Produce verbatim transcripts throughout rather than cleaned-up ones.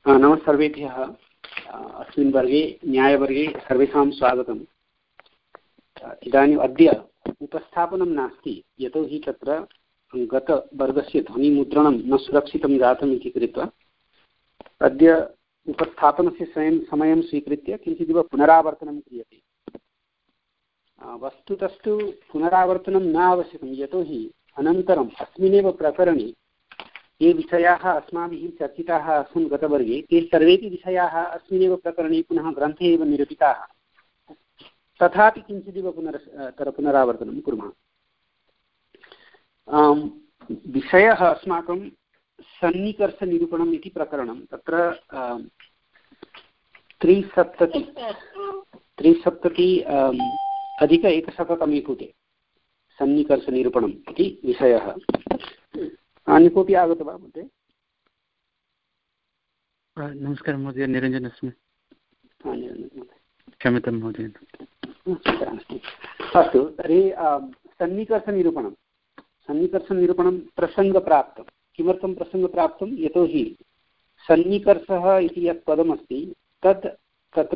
नमः सर्वेभ्यः। अस्मिन् वर्गे न्यायवर्गे सर्वेषां स्वागतम्। इदानीम् अद्य उपस्थापनं नास्ति, यतोहि तत्र गतवर्गस्य ध्वनिमुद्रणं न सुरक्षितं जातम् इति कृत्वा अद्य उपस्थापनस्य स्वयं समयं स्वीकृत्य किञ्चिदिव पुनरावर्तनं क्रियते। वस्तुतस्तु पुनरावर्तनं न आवश्यकं, यतोहि अनन्तरम् अस्मिन्नेव प्रकरणे ये विषयाः अस्माभिः चर्चिताः आसन् गतवर्गे, ते सर्वेपि विषयाः अस्मिन्नेव प्रकरणे पुनः ग्रन्थे एव निरूपिताः। तथापि किञ्चिदिव पुनर पुनरावर्तनं कुर्मः। विषयः अस्माकं सन्निकर्षनिरूपणम् इति प्रकरणं। तत्र त्रिसप्तति त्रिसप्तति अधिक एकशततमे पुटे सन्निकर्षनिरूपणम् इति विषयः। अन्य कोऽपि आगतः वा महोदय? नमस्कारः महोदय, निरञ्जन अस्मि। क्षम्यतां महोदय। अस्तु, तर्हि सन्निकर्षनिरूपणं सन्निकर्षनिरूपणं प्रसङ्गप्राप्तं। किमर्थं प्रसङ्गप्राप्तं? यतोहि सन्निकर्षः इति यत् पदमस्ति तत् तत्र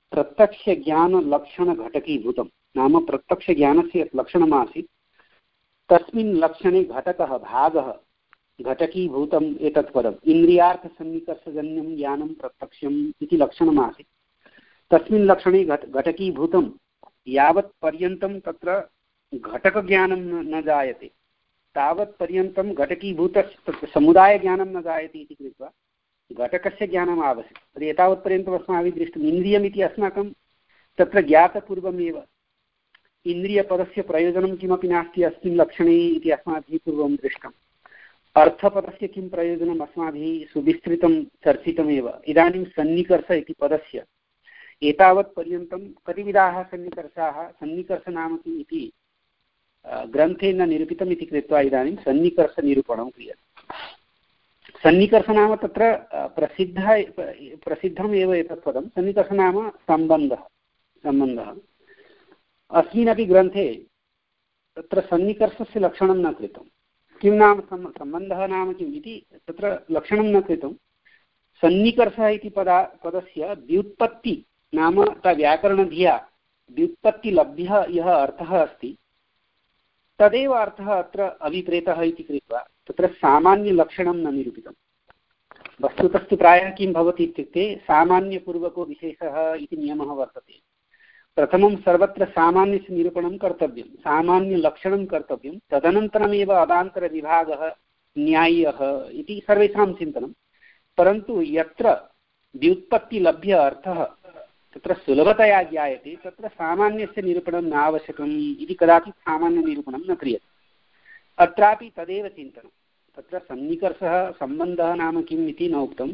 प्रत्यक्षज्ञानलक्षणघटकीभूतं। नाम प्रत्यक्षज्ञानस्य यत् लक्षणमासीत् तस्मिन् लक्षणे घटकः भागः घटकीभूतम् एतत् पदम्। इन्द्रियार्थसन्निकर्षजन्यं ज्ञानं प्रत्यक्षम् इति लक्षणमासीत्। तस्मिन् लक्षणे घट घटकीभूतं यावत् पर्यन्तं तत्र घटकज्ञानं न जायते तावत् पर्यन्तं घटकीभूतस्य तत्र समुदायज्ञानं न जायते इति कृत्वा घटकस्य ज्ञानम् आवश्यकं। तर्हि एतावत्पर्यन्तम् अस्माभिः दृष्टम्। इन्द्रियमिति अस्माकं तत्र ज्ञातपूर्वमेव इन्द्रियपदस्य प्रयोजनं किमपि नास्ति अस्मिन् लक्षणे इति अस्माभिः पूर्वं दृष्टम्। अर्थपदस्य किं प्रयोजनम् अस्माभिः सुविस्तृतं चर्चितमेव। इदानीं सन्निकर्ष इति पदस्य एतावत्पर्यन्तं कतिविधाः सन्निकर्षाः, सन्निकर्ष नाम किम् इति ग्रन्थे न निरूपितम् इति कृत्वा इदानीं सन्निकर्षनिरूपणं क्रियते। सन्निकर्ष नाम तत्र प्रसिद्ध प्रसिद्धमेव एतत् पदं। सन्निकर्ष नाम सम्बन्धः सम्बन्धः अस्मिन्नपि ग्रन्थे तत्र सन्निकर्षस्य लक्षणं न कृतं। किं नाम सम्बन्धः नाम किम् इति तत्र लक्षणं न कृतं। सन्निकर्षः इति पदा पदस्य व्युत्पत्ति नाम व्याकरणधिया व्युत्पत्तिलभ्यः यः अर्थः अस्ति तदेव अर्थः अत्र अभिप्रेतः इति कृत्वा तत्र सामान्यलक्षणं न निरूपितं। वस्तुतस्तु प्रायः किं भवति इत्युक्ते सामान्यपूर्वको विशेषः इति नियमः वर्तते। प्रथमं सर्वत्र सामान्यस्य निरूपणं कर्तव्यं, सामान्यलक्षणं कर्तव्यं, तदनन्तरमेव अवान्तरविभागः न्याय्यः इति सर्वेषां चिन्तनं। परन्तु यत्र व्युत्पत्तिलभ्य अर्थः तत्र सुलभतया ज्ञायते तत्र सामान्यस्य निरूपणं न आवश्यकम् इति कदाचित् सामान्यनिरूपणं न क्रियते। अत्रापि तदेव चिन्तनं। तत्र सन्निकर्षः सम्बन्धः नाम किम् इति न उक्तं।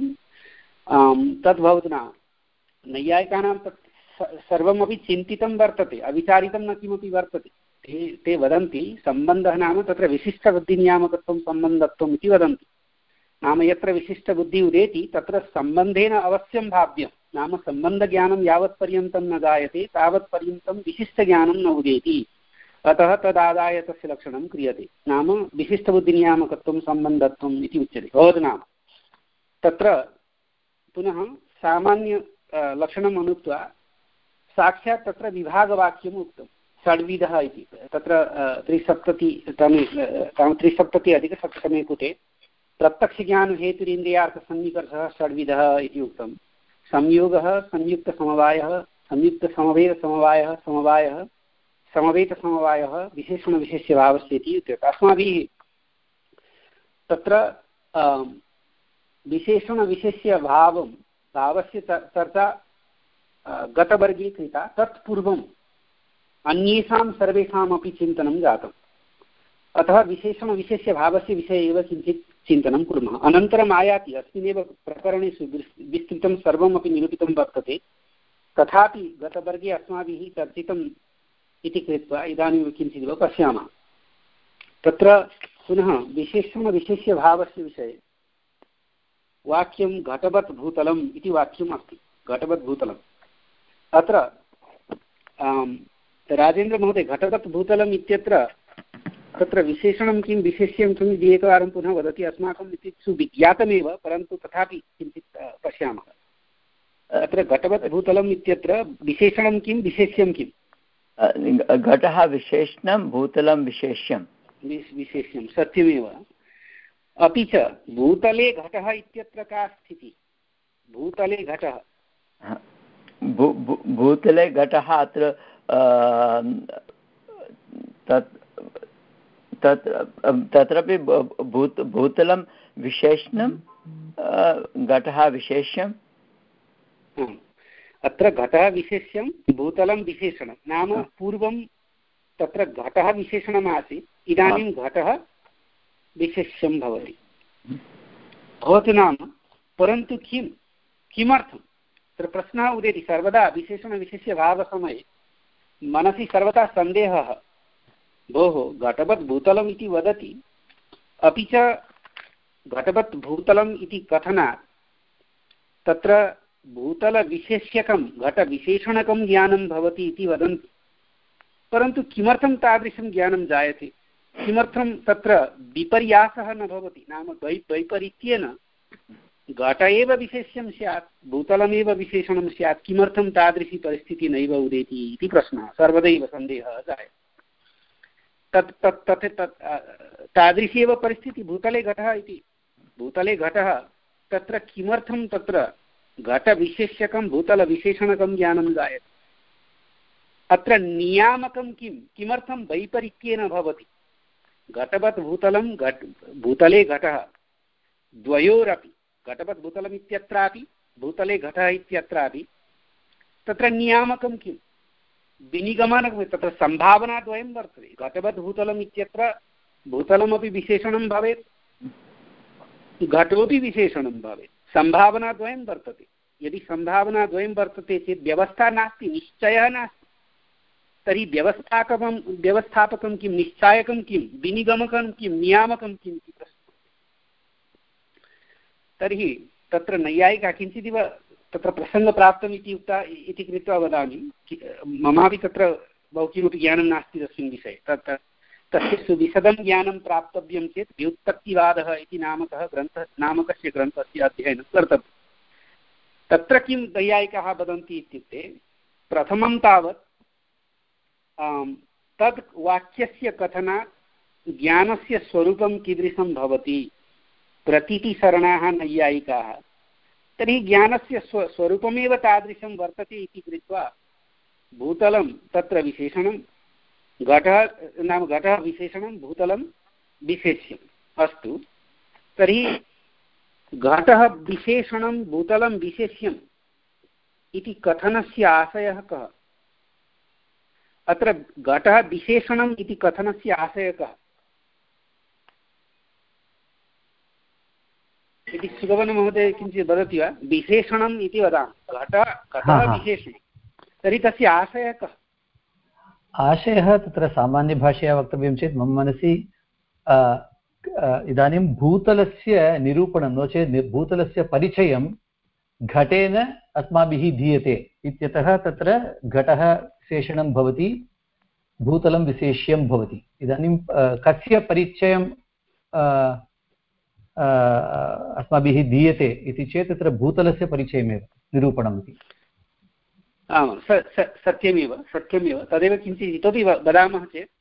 तद्भवतु नाम नैयायिकानां तत् सर्वमपि चिन्तितं वर्तते, अविचारितं न किमपि वर्तते। ते ते वदन्ति सम्बन्धः नाम तत्र विशिष्टबुद्धिनियामकत्वं सम्बन्धत्वम् इति वदन्ति। नाम यत्र विशिष्टबुद्धिः उदेति तत्र सम्बन्धेन अवश्यं भाव्यं। नाम सम्बन्धज्ञानं यावत्पर्यन्तं न जायते तावत्पर्यन्तं विशिष्टज्ञानं न उदेति। अतः तदादाय तस्य लक्षणं क्रियते। नाम विशिष्टबुद्धिनियामकत्वं सम्बन्धत्वम् इति उच्यते। भवतु नाम तत्र पुनः सामान्य लक्षणम् अनुक्त्वा साक्षात् तत्र विभागवाक्यम् उक्तं। षड्विधः इति तत्र त्रिसप्ततितमे त्रिसप्तति अधिकसप्ततमे पुटे प्रत्यक्षज्ञानहेतुरिन्द्रियार्थसन्निकर्षः षड्विधः इति उक्तं। संयोगः, संयुक्तसमवायः, संयुक्तसमवेतसमवायः, समवायः, समवेतसमवायः, विशेषणविशेष्यभावस्य इति उच्यते। अस्माभिः तत्र विशेषणविशेष्यभावं भावस्य चर्चा गतवर्गे कृता। तत्पूर्वम् अन्येषां सर्वेषामपि चिन्तनं जातम्। अतः विशेषणविशेष्यभावस्य विषये एव किञ्चित् चिन्तनं कुर्मः। अनन्तरम् आयाति अस्मिन्नेव प्रकरणेषु विस्तृतं सर्वमपि निरूपितं वर्तते। तथापि गतवर्गे अस्माभिः चर्चितम् इति कृत्वा इदानीं किञ्चिदिव पश्यामः। तत्र पुनः विशेषणविशेष्यभावस्य विषये वाक्यं घटवत् भूतलम् इति वाक्यम् अस्ति। घटवत् भूतलम् अत्र राजेन्द्रमहोदय घटवत् भूतलम् इत्यत्र तत्र विशेषणं किं विशेष्यं किम् इति एकवारं पुनः वदति। अस्माकम् इत्युक्ते विज्ञातमेव, परन्तु तथापि किञ्चित् पश्यामः। अत्र घटवत् भूतलम् इत्यत्र विशेषणं किं विशेष्यं किम्? घटः विशेषणं, भूतलं विशेष्यं। विशेष्यं सत्यमेव। अपि च भूतले घटः इत्यत्र का स्थितिः? भूतले घटः भूतले घटः अत्र तत् तत् तत्रापि भूत भूतलं विशेषणं, घटः विशेष्यं। अत्र घटः विशेष्यं, भूतलं विशेषणं। नाम पूर्वं तत्र घटः विशेषणम् आसीत्, इदानीं घटः विशेष्यं भवति। भवतु नाम परन्तु किं किमर्थं? तत्र प्रश्नः उदेति। सर्वदा विशेषणविशेष्यभावसमये मनसि सर्वदा सन्देहः, भोः घटवत् भूतलम् इति वदति, अपि च घटवत् भूतलम् इति कथनात् तत्र भूतलविशेष्यकं घटविशेषणकं ज्ञानं भवति इति वदन्ति। परन्तु किमर्थं तादृशं ज्ञानं जायते? किमर्थं तत्र विपर्यासः न भवति? नाम वै वैपरीत्येन घट एव विशेष्यं स्यात्, भूतलमेव विशेषणं स्यात्, किमर्थं तादृशी परिस्थितिः नैव उदेति इति प्रश्नः सर्वदैव सन्देहः जायते। तत् तत् तत् तत् तादृशी एव परिस्थितिः भूतले घटः इति। भूतले घटः, तत्र किमर्थं तत्र घटविशेष्यकं भूतलविशेषणकं ज्ञानं जायते? अत्र नियामकं किं? किमर्थं वैपरीत्येन भवति? घटवत् भूतलं, घट भूतले घटः, द्वयोरपि घटवत् भूतलम् इत्यत्रापि भूतले घटः इत्यत्रापि तत्र नियामकं किं? विनिगमनं, तत्र सम्भावनाद्वयं वर्तते। घटवत् भूतलम् इत्यत्र भूतलमपि विशेषणं भवेत्, घटोपि विशेषणं भवेत्, सम्भावनाद्वयं वर्तते। यदि सम्भावनाद्वयं वर्तते चेत् व्यवस्था नास्ति, निश्चयः नास्ति। तर्हि व्यवस्थापकं व्यवस्थापकं किं, निश्चायकं किं, विनिगमकं किं, नियामकं किम् इति प्रश्नः। तर्हि तत्र नैयायिका किञ्चिदिव तत्र प्रसङ्गप्राप्तम् इति उक्ता इति कृत्वा वदामि। ममापि तत्र बहु किमपि ज्ञानं नास्ति तस्मिन् विषये। तत् तस्य सुविशदं ज्ञानं प्राप्तव्यं चेत् व्युत्पत्तिवादः इति नामकः ग्रन्थः नामकस्य ग्रन्थस्य अध्ययनं कर्तव्यं। तत्र किं नैयायिकाः वदन्ति इत्युक्ते, प्रथमं तावत् तद् वाक्यस्य कथनात् ज्ञानस्य स्वरूपं कीदृशं भवति प्रतीतिशरणाः नैयायिकाः। तर्हि ज्ञानस्य स्व स्वरूपमेव तादृशं वर्तते इति कृत्वा भूतलं तत्र विशेषणं, घटः नाम घटः विशेषणं, भूतलं विशेष्यम्। अस्तु, तर्हि घटः विशेषणं, भूतलं विशेष्यम् इति कथनस्य आशयः कः? अत्र घटः विशेषणम् इति कथनस्य आशयः कः इति सुगमनमहोदय किञ्चित् वदति वा? विशेषणम् इति वदामः, घटः घटः विशेषणं, तर्हि तस्य आशयः कः? आशयः तत्र सामान्यभाषया वक्तव्यं चेत् मम मनसि इदानीं भूतलस्य निरूपणं, नो चेत् भूतलस्य परिचयं घटेन अस्माभिः दीयते इत्यतः तत्र घटः विशेषणं भवति, भूतलं विशेष्यं भवति। इदानीं कस्य परिचयं अस्माभिः दीयते इति चेत् तत्र भूतलस्य परिचयमेव निरूपणम् इति। आमां सत्यमेव सत्यमेव तदेव किञ्चित् इतोपि वदामः चेत्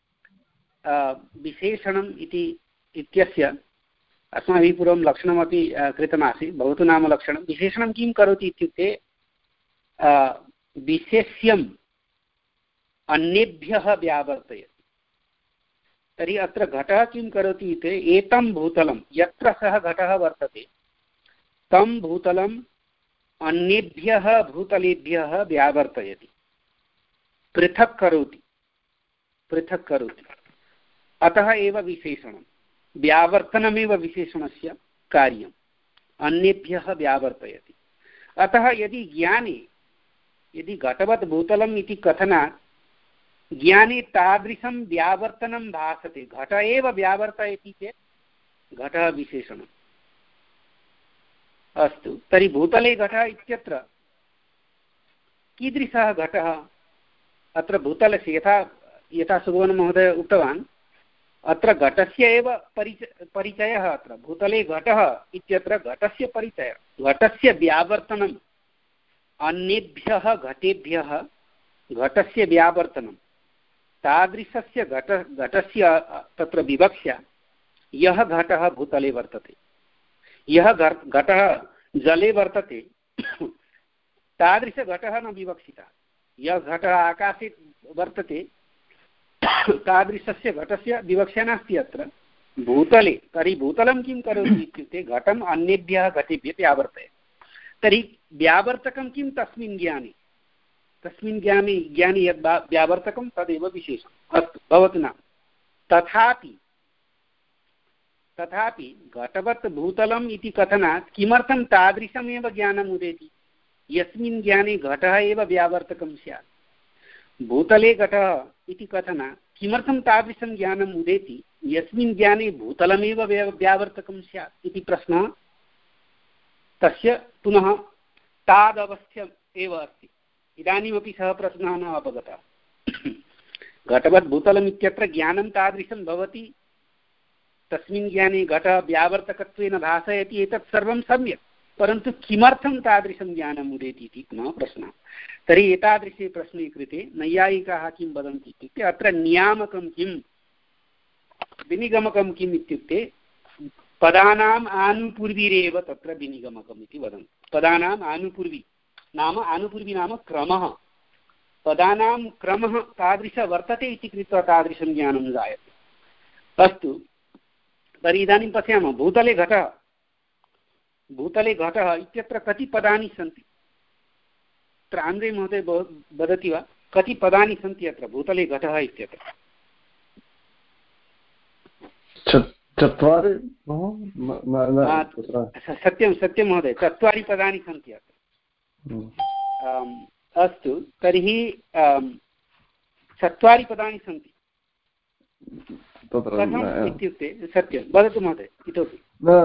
विशेषणम् इति इत्यस्य अस्माभिः पूर्वं लक्षणमपि कृतमासीत्। भवतु नाम लक्षणं। विशेषणं किं करोति इत्युक्ते विशेष्यम् अन्येभ्यः व्यावर्तयति। तर्हि अत्र घटः किं करोति इति, एतं भूतलं यत्र सः घटः वर्तते तं भूतलं अन्येभ्यः भूतलेभ्यः व्यावर्तयति, पृथक् करोति पृथक् करोति अतः एव विशेषणं, व्यावर्तनमेव विशेषणस्य कार्यम्, अन्येभ्यः व्यावर्तयति। अतः यदि ज्ञाने यदि घटवत् भूतलम् इति कथनात् ज्ञाने तादृशं व्यावर्तनं भासते, घट एव व्यावर्तयति चेत् घटः विशेषणम्। अस्तु, तर्हि भूतले घटः इत्यत्र कीदृशः घटः? अत्र भूतलस्य यथा यथा सुगमनमहोदय उक्तवान्, अत्र घटस्य एव परिचय परिचयः अत्र भूतले घटः इत्यत्र घटस्य परिचयः घटस्य व्यावर्तनम् अन्येभ्यः घटेभ्यः घटस्य व्यावर्तनं तादृशस्य घट घटस्य तत्र विवक्षा यः घटः भूतले वर्तते यः घटः जले वर्तते तादृशघटः न विवक्षितः यः घटः आकाशे वर्तते तादृशस्य घटस्य विवक्षा नास्ति अत्र भूतले। तर्हि भूतलं किं करोति इत्युक्ते घटम् अन्येभ्यः घटेभ्यः व्यावर्तयति। तर्हि व्यावर्तकं किं तस्मिन् ज्ञाने तस्मिन् ज्ञाने ज्ञाने यद् व्यावर्तकं तदेव विशेषम्। अस्तु भवतु नाम तथापि तथापि घटवत् भूतलम् इति कथनात् किमर्थं तादृशमेव ज्ञानम् उदेति यस्मिन् ज्ञाने घटः एव व्यावर्तकं स्यात्। भूतले घटः इति कथनात् किमर्थं तादृशं ज्ञानम् उदेति यस्मिन् ज्ञाने भूतलमेव व्यावर्तकं स्यात् इति प्रश्नः तस्य पुनः तादवस्थ्यम् एव अस्ति। इदानीमपि सः प्रश्नः न अवगतः। घटवत् भूतलम् इत्यत्र ज्ञानं तादृशं भवति तस्मिन् ज्ञाने घटः व्यावर्तकत्वेन भासयति एतत् सर्वं सम्यक् परन्तु किमर्थं तादृशं ज्ञानम् उदेति इति पुनः प्रश्नः। तर्हि एतादृशे प्रश्ने कृते नैयायिकाः किं वदन्ति इत्युक्ते अत्र नियामकं किं विनिगमकं किम् इत्युक्ते पदानाम् आनुपूर्विरेव तत्र विनिगमकम् इति वदन्ति। पदानाम् आनुपूर्वी नाम आनुपूर्वी नाम क्रमः पदानां क्रमः तादृश वर्तते इति कृत्वा तादृशं ज्ञानं जायते। अस्तु तर्हि इदानीं पश्यामः भूतले घटः भूतले घटः इत्यत्र कति पदानि सन्ति अत्र आन्द्रे महोदय वदति वा कति पदानि सन्ति अत्र भूतले घटः इत्यत्र? चत्वारि सत्यं सत्यं महोदय चत्वारि पदानि सन्ति अत्र। अस्तु तर्हि चत्वारि पदानि सन्ति कथम् इत्युक्ते सत्यं वदतु महोदय इतोपि।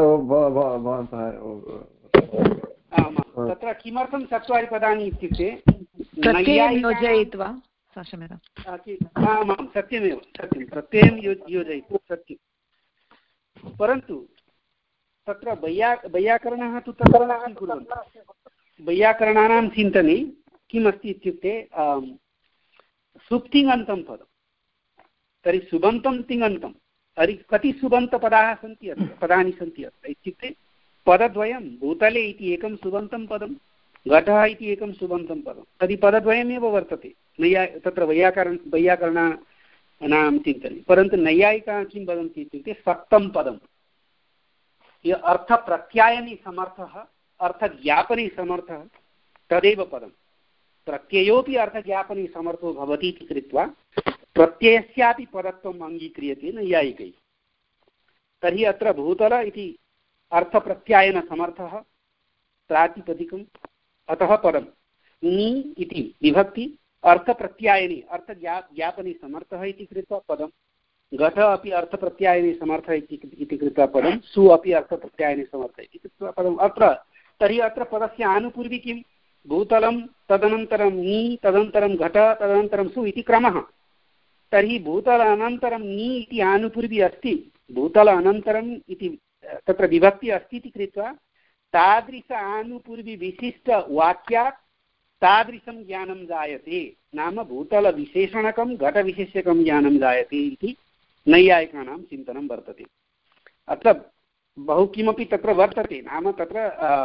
तत्र किमर्थं चत्वारि पदानि इत्युक्ते योजयित्वा आमां सत्यमेव सत्यं प्रत्ययं योजयित्वा सत्यं परन्तु तत्र वैया वैयाकरणः तु तत्र न कुर्वन्ति। वैयाकरणानां चिन्तने किमस्ति इत्युक्ते सुप्तिङन्तं पदं तर्हि सुबन्तं तिङन्तं तर्हि कति सुबन्तपदाः सन्ति अत्र पदानि सन्ति अत्र इत्युक्ते पदद्वयं भूतले इति एकं सुबन्तं पदं घटः इति एकं सुबन्तं पदं तर्हि पदद्वयमेव वर्तते नैया तत्र वैयाकरण वैयाकरणानां चिन्तने। परन्तु नैयायिकाः किं वदन्ति इत्युक्ते सप्तं पदं यः अर्थप्रत्यायने समर्थः अर्थज्ञापने समर्थः तदेव पदं प्रत्ययोपि अर्थज्ञापने समर्थो भवति इति कृत्वा प्रत्ययस्यापि पदत्वम् अङ्गीक्रियते नैयायिकैः। तर्हि अत्र भूतल इति अर्थप्रत्यायनसमर्थः प्रातिपदिकम् अतः पदं नी इति विभक्ति अर्थप्रत्यायने अर्थज्ञा ज्ञापने समर्थः इति कृत्वा पदं घटः अपि अर्थप्रत्यायने समर्थः इति कृत्वा पदं सु अपि अर्थप्रत्यायने समर्थः इति कृत्वा पदम्। अत्र तर्हि अत्र पदस्य आनुपूर्वी किं भूतलं तदनन्तरं नी तदनन्तरं घटः तदनन्तरं सु इति क्रमः। तर्हि भूतल अनन्तरं नी इति आनुपूर्वी अस्ति भूतल अनन्तरम् इति तत्र विभक्ति अस्ति इति कृत्वा तादृश आनुपूर्वी विशिष्टवाक्यात् तादृशं ज्ञानं जायते नाम भूतलविशेषणकं घटविशेष्यकं ज्ञानं जायते इति नैयायिकानां चिन्तनं वर्तते। अत्र बहु किमपि तत्र वर्तते नाम तत्र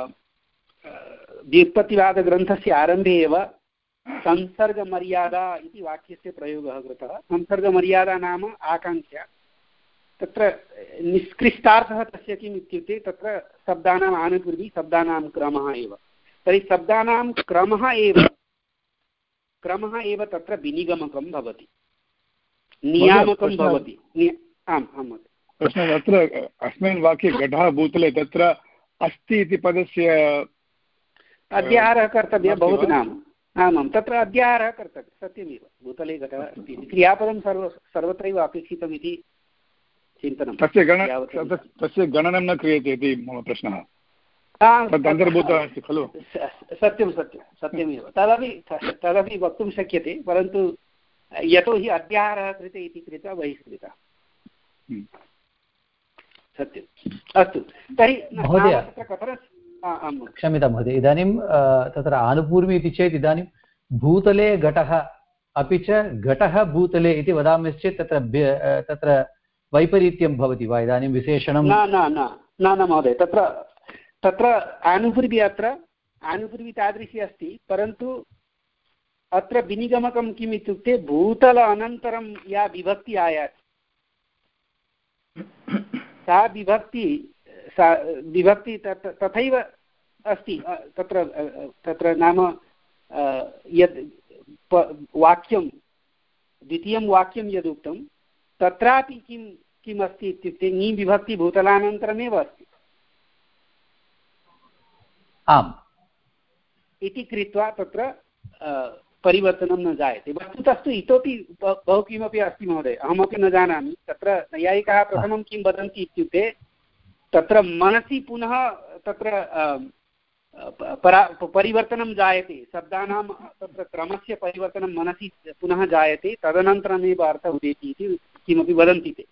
व्युत्पत्तिवादग्रन्थस्य आरम्भे एव संसर्गमर्यादा इति वाक्यस्य प्रयोगः कृतः। संसर्गमर्यादा नाम आकाङ्क्षा तत्र निष्कृष्टार्थः तस्य किम् इत्युक्ते तत्र शब्दानाम् आनुपूर्वी शब्दानां क्रमः एव। तर्हि शब्दानां क्रमः एव क्रमः एव तत्र विनिगमकं भवति नियामकं भवति। आम् आम् महोदय प्रश्नः अत्र अस्मिन् वाक्ये घटः भूतले तत्र अस्ति इति पदस्य अध्याहारः कर्तव्यः भवतु नाम आमां तत्र अध्याहारः कर्तव्यः सत्यमेव भूतले घटः अस्ति क्रियापदं सर्व सर्वत्रैव अपेक्षितमिति चिन्तनं तस्य गण तस्य गणनं न क्रियते इति मम प्रश्नः अन्तर्भूतः अस्ति खलु। सत्यं सत्यं सत्यमेव तदपि तदपि वक्तुं शक्यते परन्तु यतोहि अध्याहारः कृते इति कृत्वा बहिष्कृतः। सत्यम् अस्तु तर्हि महोदय क्षम्यतां महोदय इदानीं तत्र आनुपूर्वी इति चेत् इदानीं भूतले घटः अपि च घटः भूतले इति वदामश्चेत् तत्र तत्र वैपरीत्यं भवति वा इदानीं विशेषणं न न न न न महोदय तत्र तत्र आनुपूर्वी अत्र आनुपूर्वी तादृशी अस्ति परन्तु अत्र विनिगमकं किम् इत्युक्ते भूतल अनन्तरं या विभक्ति आयाति सा विभक्ति सा विभक्ति तथैव अस्ति तत्र तत्र नाम यत् वाक्यं द्वितीयं वाक्यं यदुक्तं तत्रापि किं किम् अस्ति इत्युक्ते ङी विभक्ति भूतलानन्तरमेव अस्ति आम् इति कृत्वा तत्र परिवर्तनं न जायते वस्तुतस्तु इतोपि बहु किमपि अस्ति महोदय अहमपि न जानामि तत्र नैयायिकाः प्रथमं किं वदन्ति इत्युक्ते तत्र मनसि पुनः तत्र परा परिवर्तनं जायते शब्दानां तत्र क्रमस्य परिवर्तनं मनसि पुनः जायते तदनन्तरमेव अर्थः उदेति इति किमपि वदन्ति ते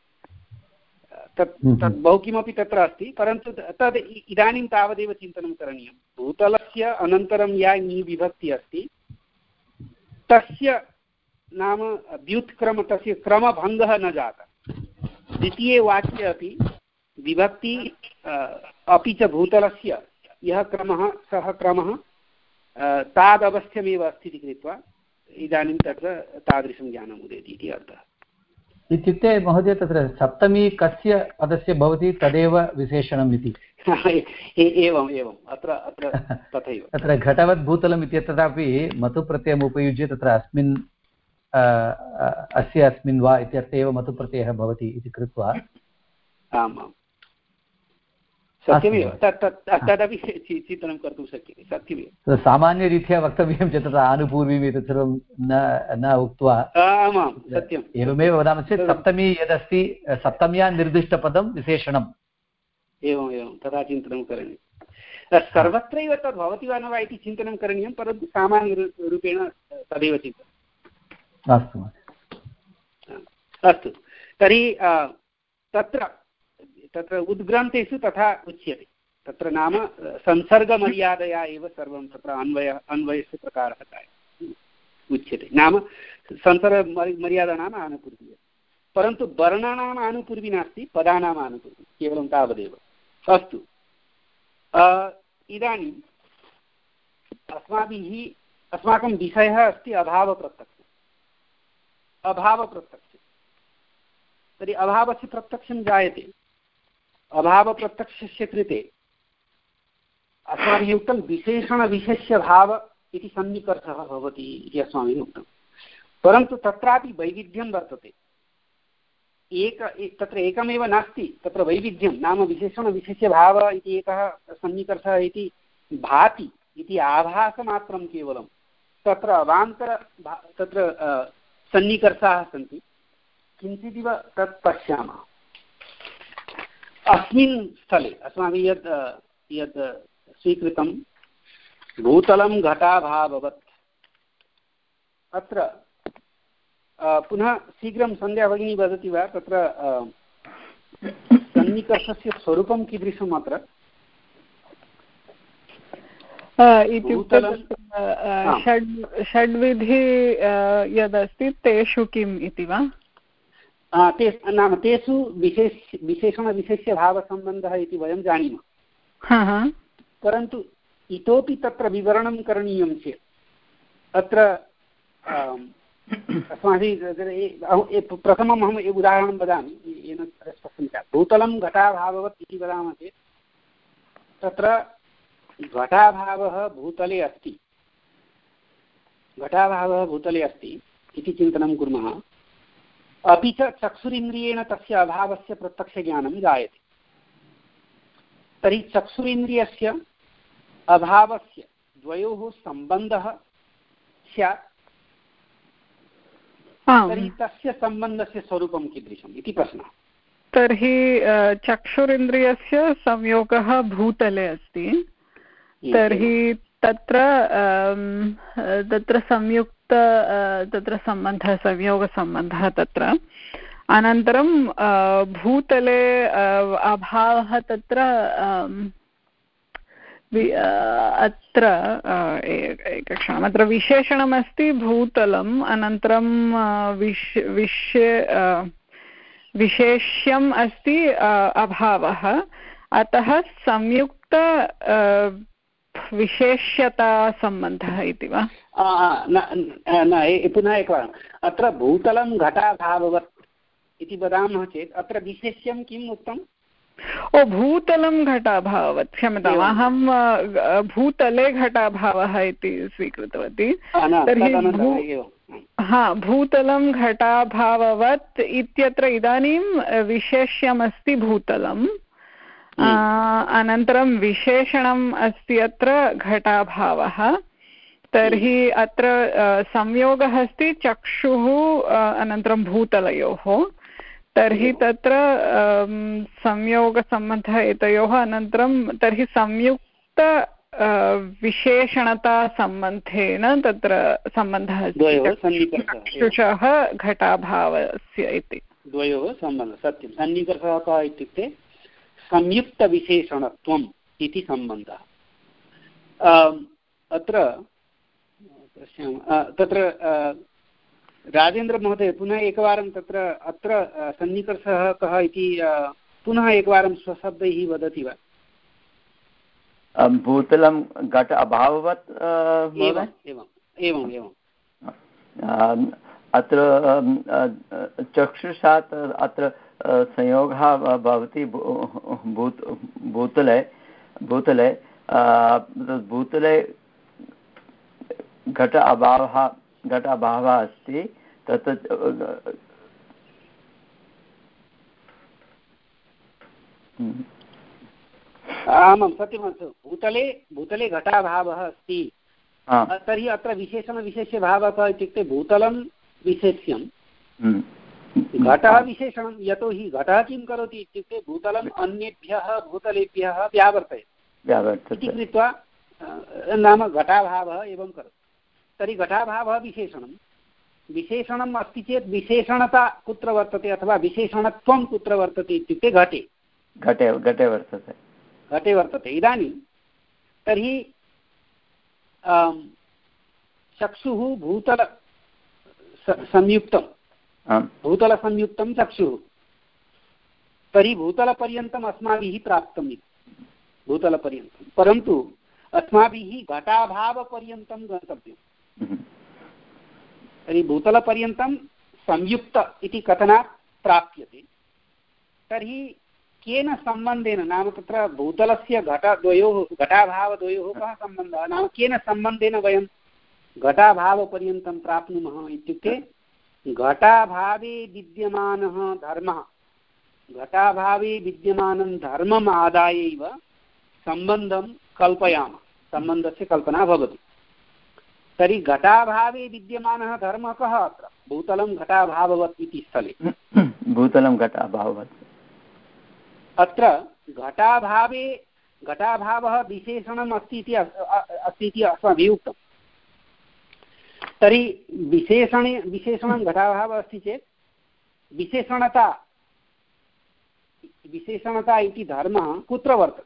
तत् तद् बहु किमपि तत्र अस्ति परन्तु तद् इदानीं तावदेव चिन्तनं करणीयं भूतलस्य अनन्तरं या ङी विभक्ति अस्ति तस्य नाम व्युत्क्रम तस्य क्रमभङ्गः न जातः द्वितीये वाक्ये अपि विभक्ति अपि च भूतलस्य यः क्रमः सः क्रमः तादवस्थ्यमेव अस्ति इति कृत्वा इदानीं तत्र तादृशं ज्ञानम् उदेति इति अर्थः इत्युक्ते महोदय तत्र सप्तमी कस्य पदस्य भवति तदेव विशेषणम् इति एवम् एवम् अत्र अत्र तथैव तत्र घटवत् भूतलम् इत्यत्रापि मतुप्रत्ययम् उपयुज्य तत्र अस्मिन् अस्य अस्मिन् वा इत्यर्थे एव मतुप्रत्ययः भवति इति कृत्वा आम् आम् सत्यमेव तत् तदपि चिन्तनं कर्तुं शक्यते सत्यमेव सामान्यरीत्या वक्तव्यं चेत् तत्र आनुपूर्वीम् एतत् सर्वं न न उक्त्वा आमां सत्यम् एवमेव वदामः चेत् सप्तमी यदस्ति सप्तम्या निर्दिष्टपदं विशेषणम् एवम् एवं तथा चिन्तनं करणीयं सर्वत्रैव तद् भवति वा न वा इति चिन्तनं करणीयं परन्तु सामान्यरूपेण तदेव चिन्तनम् अस्तु अस्तु तर्हि तत्र तत्र उद्ग्रन्थेषु तथा उच्यते तत्र नाम संसर्गमर्यादया एव सर्वं तत्र अन्वय अन्वयस्य प्रकारः उच्यते नाम संसर्गमर्यादा नाम आनुपूर्वी परन्तु वर्णानाम् आनुपूर्वी नास्ति पदानाम् आनुपूर्वी केवलं तावदेव अस्तु इदानीम् अस्माभिः अस्माकं विषयः अस्ति अभावप्रत्यक्षम् अभावप्रत्यक्षं तर्हि अभावस्य प्रत्यक्षं जायते अभावप्रत्यक्षस्य कृते अस्माभिः उक्तं विशेषणविशेष्यभाव इति सन्निकर्षः भवति इति अस्माभिः उक्तं परन्तु तत्रापि वैविध्यं वर्तते एक तत्र एकमेव नास्ति तत्र वैविध्यं नाम विशेषणविशेष्यभाव इति एकः सन्निकर्षः इति भाति इति आभासमात्रं केवलं तत्र अवान्तर तत्र सन्निकर्षाः सन्ति किञ्चिदिव तत् पश्यामः अस्मिन् स्थले अस्माभिः यत् यत् स्वीकृतं भूतलं घटाभाववत् अत्र पुनः शीघ्रं सन्ध्या भगिनी वदति वा तत्र सन्निकर्षस्य स्वरूपं कीदृशम् अत्र इत्युक्ते षड्विधि यदस्ति तेषु किम् इति वा ते नाम तेषु विशेष विशेषणविशेष्यभावसम्बन्धः इति वयं जानीमः परन्तु इतोपि तत्र विवरणं करणीयं चेत् अत्र अस्माभिः प्रथमम् अहम् उदाहरणं वदामि येन स्पष्टं स्यात् भूतलं घटाभाववत् इति वदामः चेत् तत्र घटाभावः भूतले अस्ति घटाभावः भूतले अस्ति इति चिन्तनं कुर्मः अपि च चक्षुरिन्द्रियेण तस्य अभावस्य प्रत्यक्षज्ञानं जायते तर्हि चक्षुरिन्द्रियस्य अभावस्य द्वयोः सम्बन्धः स्यात् तर्हि तस्य सम्बन्धस्य स्वरूपं कीदृशम् इति प्रश्नः तर्हि चक्षुरिन्द्रियस्य संयोगः भूतले अस्ति तर्हि तत्र तत्र संयुक्त तत्र सम्बन्धः संयोगसम्बन्धः तत्र अनन्तरं भूतले अभावः तत्र अत्र एकक्षणम् अत्र विशेषणमस्ति भूतलम् अनन्तरं विश विशे विशेष्यम् अस्ति अभावः अतः संयुक्त विशेष्यतासम्बन्धः इति वा पुनः एकवारम् अत्र भूतलं घटाभाववत् इति वदामः चेत् अत्र विशेष्यं किम् उक्तम् ओ भूतलं घटाभाववत् क्षम्यताम् अहं भूतले घटाभावः इति स्वीकृतवती तर्हि हा भूतलं घटाभाववत् इत्यत्र इदानीं विशेष्यमस्ति भूतलम् अनन्तरं विशेषणम् अस्ति अत्र घटाभावः तर्हि अत्र संयोगः अस्ति चक्षुः अनन्तरं भूतलयोः तर्हि तत्र संयोगसम्बन्धः एतयोः अनन्तरं तर्हि संयुक्त विशेषणतासम्बन्धेन तत्र सम्बन्धः अस्ति चक्षुषः घटाभावस्य इति द्वयोः सम्बन्धः सत्यं सन्निकर्षः कः इत्युक्ते संयुक्तविशेषणत्वम् इति सम्बन्धः अत्र पश्यामः तत्र राजेन्द्रमहोदय पुनः एकवारं तत्र अत्र सन्निकर्षः कः इति पुनः एकवारं स्वशब्दैः वदति वा भूतलं घट अभाववत् एवम् एवम् एवम् अत्र चक्षुषात् अत्र संयोगः भवति भूत भूतले भूतले भूतले घट अभावः घट अभावः अस्ति तत् आमां सत्यमस्तु भूतले भूतले घटाभावः अस्ति तर्हि अत्र विशेषणविशेष्यभावः कः इत्युक्ते भूतलं विशेष्यं घटः विशेषणं यतोहि घटः किं करोति इत्युक्ते भूतलम् अन्येभ्यः भूतलेभ्यः व्यावर्तयति इति कृत्वा नाम घटाभावः एवं करोति तर्हि घटाभावः विशेषणं विशेषणम् अस्ति चेत् विशेषणता कुत्र वर्तते अथवा विशेषणत्वं कुत्र वर्तते इत्युक्ते घटे घटे घटे वर्तते घटे वर्तते इदानीं तर्हि चक्षुः भूतल संयुक्तं भूतलसंयुक्तं चक्षुः तर्हि भूतलपर्यन्तम् अस्माभिः प्राप्तम् इति भूतलपर्यन्तं परन्तु अस्माभिः घटाभावपर्यन्तं गन्तव्यम् तर्हि भूतलपर्यन्तं संयुक्त इति कथनात् प्राप्यते तर्हि केन सम्बन्धेन नाम तत्र भूतलस्य घटद्वयोः घटाभावद्वयोः कः सम्बन्धः नाम केन सम्बन्धेन वयं घटाभावपर्यन्तं प्राप्नुमः इत्युक्ते घटाभावे विद्यमानः धर्मः घटाभावे विद्यमानं धर्मम् आदाय एव सम्बन्धं कल्पयामः सम्बन्धस्य कल्पना भवति तर्हि घटाभावे विद्यमानः धर्मः कः अत्र भूतलं घटाभाववत् इति स्थले भूतलं घटाभाववत् अत्र घटाभावे घटाभावः विशेषणम् अस्ति इति अस्ति इति अस्माभिः उक्तम् तर्हि विशेषणे विशेषणं घटाभावः अस्ति चेत् विशेषणता विशेषणता इति धर्मः कुत्र वर्तते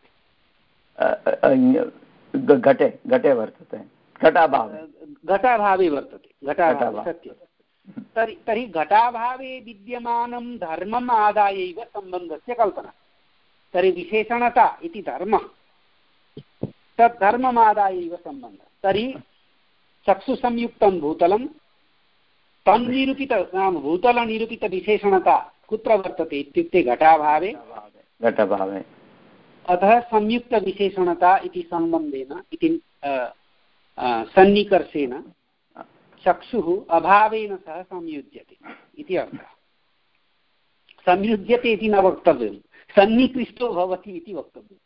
घटे घटे वर्तते घटाभावे घटाभावे वर्तते घटाभावे सत्यं तर्हि तर्हि घटाभावे विद्यमानं धर्मम् आदाय एव सम्बन्धस्य कल्पना तर्हि विशेषणता इति धर्मः तद् धर्ममादाय एव सम्बन्धः तर्हि चक्षुसंयुक्तं भूतलं तं निरूपित नाम भूतलनिरूपितविशेषणता कुत्र वर्तते इत्युक्ते घटाभावे घटाभावे अतः संयुक्तविशेषणता इति सम्बन्धेन इति सन्निकर्षेण चक्षुः अभावेन सह संयुज्यते इति अर्थः संयुज्यते इति न वक्तव्यं सन्निकृष्टो भवति इति वक्तव्यं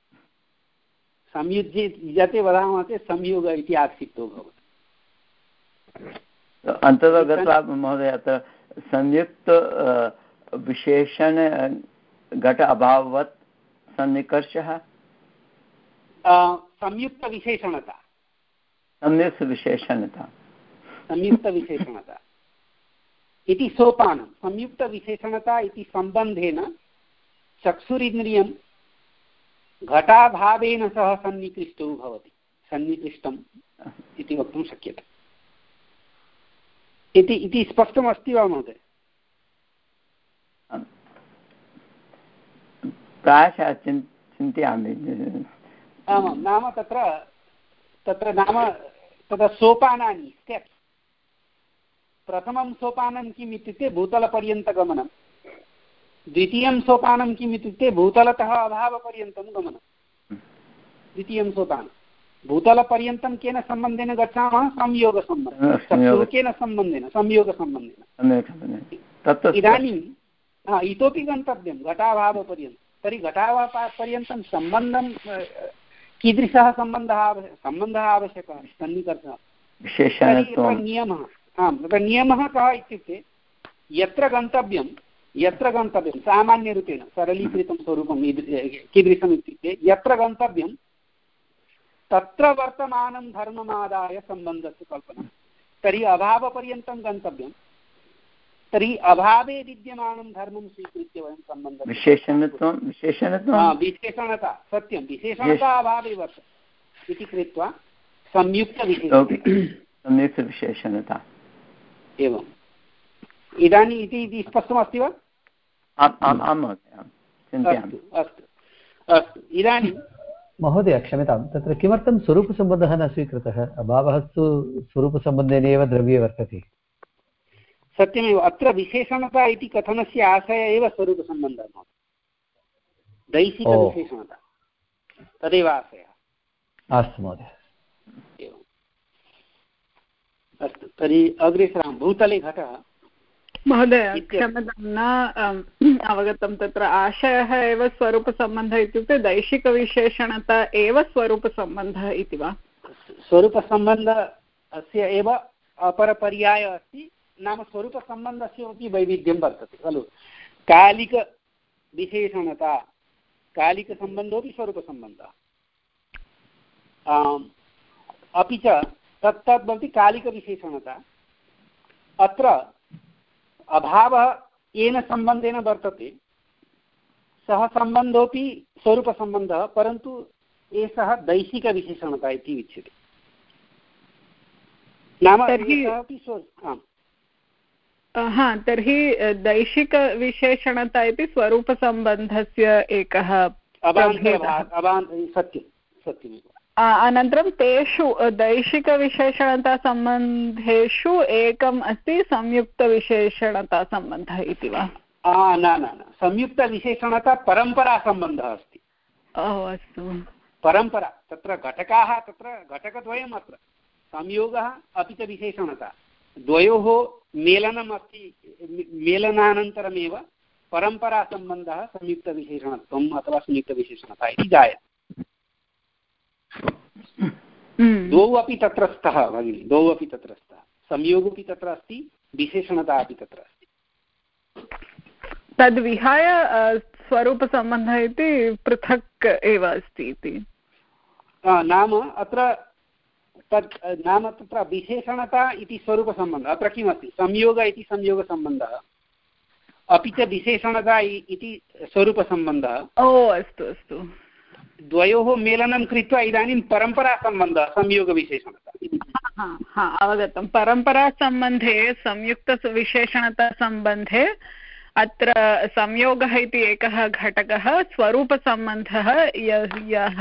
संयुज्यते वदामः चेत् संयोग इति आक्षिप्तो भवति अन्ततो गत्वा महोदय अत्र संयुक्त विशेषण घट अभाववत् सन्निकर्षः इति सोपानं संयुक्तविशेषणता इति सम्बन्धेन चक्षुरिन्द्रियं घटाभावेन सह सन्निकृष्टो भवति सन्निकृष्टम् इति वक्तुं शक्यते इति इति स्पष्टमस्ति वा महोदय? प्रायशः चिन्तयामि। आमां नाम तत्र तत्र नाम तत्र सोपानानि स्टेप्स्। प्रथमं सोपानं किम् इत्युक्ते भूतलपर्यन्तगमनं, द्वितीयं सोपानं किम् इत्युक्ते भूतलतः अभावपर्यन्तं गमनं। द्वितीयं सोपानं भूतलपर्यन्तं केन सम्बन्धेन गच्छामः? संयोगसम्बन्धेन। केन सम्बन्धेन? संयोगसम्बन्धेन। इदानीं इतोपि गन्तव्यं घटाभावपर्यन्तं। तर्हि घटाभावपर्यन्तं सम्बन्धं कीदृशः सम्बन्धः सम्बन्धः आवश्यकः? सन्निकर्षः। नियमः आम् तत्र नियमः कः इत्युक्ते यत्र गन्तव्यं यत्र गन्तव्यं सामान्यरूपेण सरलीकृतं स्वरूपं कीदृशम् इत्युक्ते यत्र गन्तव्यं तत्र वर्तमानं धर्ममादाय सम्बन्धस्य कल्पना। तर्हि अभावपर्यन्तं गन्तव्यं, तर्हि अभावे विद्यमानं धर्मं स्वीकृत्य वयं सम्बन्धं विशेषणत्वं विशेषणत्वं विशेषणता सत्यं विशेषणता अभावे वर्तते इति कृत्वा संयुक्तविशेषणता संयुक्तविशेषणता एवम्। इदानीम् इति इति स्पष्टमस्ति वा? आम् आम् महोदय चिन्तयामि। अस्तु अस्तु इदानीं महोदय क्षम्यतां, तत्र किमर्थं स्वरूपसम्बन्धः न स्वीकृतः? अभावः तु स्वरूपसम्बन्धेन एव द्रव्ये वर्तते। सत्यमेव, अत्र विशेषणता इति कथनस्य आशय एव स्वरूपसम्बन्धः, दैशिकविशेषणता तदेव आशयः। अस्तु महोदय। एवम् अस्तु, तर्हि अग्रे सरामः। भूतले घटः महोदय क्षम्यतां न अवगतं, तत्र आशयः एव स्वरूपसम्बन्धः इत्युक्ते दैशिकविशेषणता एव स्वरूपसम्बन्धः इति वा? स्वरूपसम्बन्धः अस्य एव अपरपर्यायः अस्ति। नाम स्वरूपसम्बन्धस्य अपि वैविध्यं वर्तते खलु। कालिकविशेषणता, कालिकसम्बन्धोऽपि स्वरूपसम्बन्धः, अपि च तत्तद् भवति कालिकविशेषणता। अत्र अभावः येन सम्बन्धेन वर्तते सः सम्बन्धोऽपि स्वरूपसम्बन्धः, परन्तु एषः दैशिकविशेषणता इति उच्यते। नाम हा तर्हि दैशिकविशेषणता इति स्वरूपसम्बन्धस्य एकः सत्यं सत्यमेव। अनन्तरं तेषु दैशिकविशेषणतासम्बन्धेषु एकम् अस्ति संयुक्तविशेषणतासम्बन्धः इति वा? न न न संयुक्तविशेषणता परम्परासम्बन्धः अस्ति। ओहो अस्तु। परम्परा तत्र घटकाः, तत्र घटकद्वयम्, अत्र संयोगः अपि च विशेषणता द्वयोः मेलनम् अस्ति। मेलनानन्तरमेव परम्परासम्बन्धः संयुक्तविशेषणत्वम् अथवा संयुक्तविशेषणता इति जायते। द्वौ अपि तत्र स्तः भगिनि, द्वौ अपि तत्र स्तः, संयोगोऽपि तत्र अस्ति, विशेषणता अपि तत्र अस्ति। तद्विहाय स्वरूपसम्बन्धः इति पृथक् एव अस्ति इति नाम अत्र तत् नाम तत्र विशेषणता इति स्वरूपसम्बन्धः, अत्र किमस्ति संयोग इति संयोगसम्बन्धः, अपि च विशेषणता इति स्वरूपसम्बन्धः। ओ अस्तु अस्तु। द्वयोः मेलनं कृत्वा इदानीं परम्परासम्बन्धः संयोगविशेषणता। हा अवगतं। परम्परासम्बन्धे संयुक्तविशेषणतासम्बन्धे अत्र संयोगः इति एकः घटकः, स्वरूपसम्बन्धः यः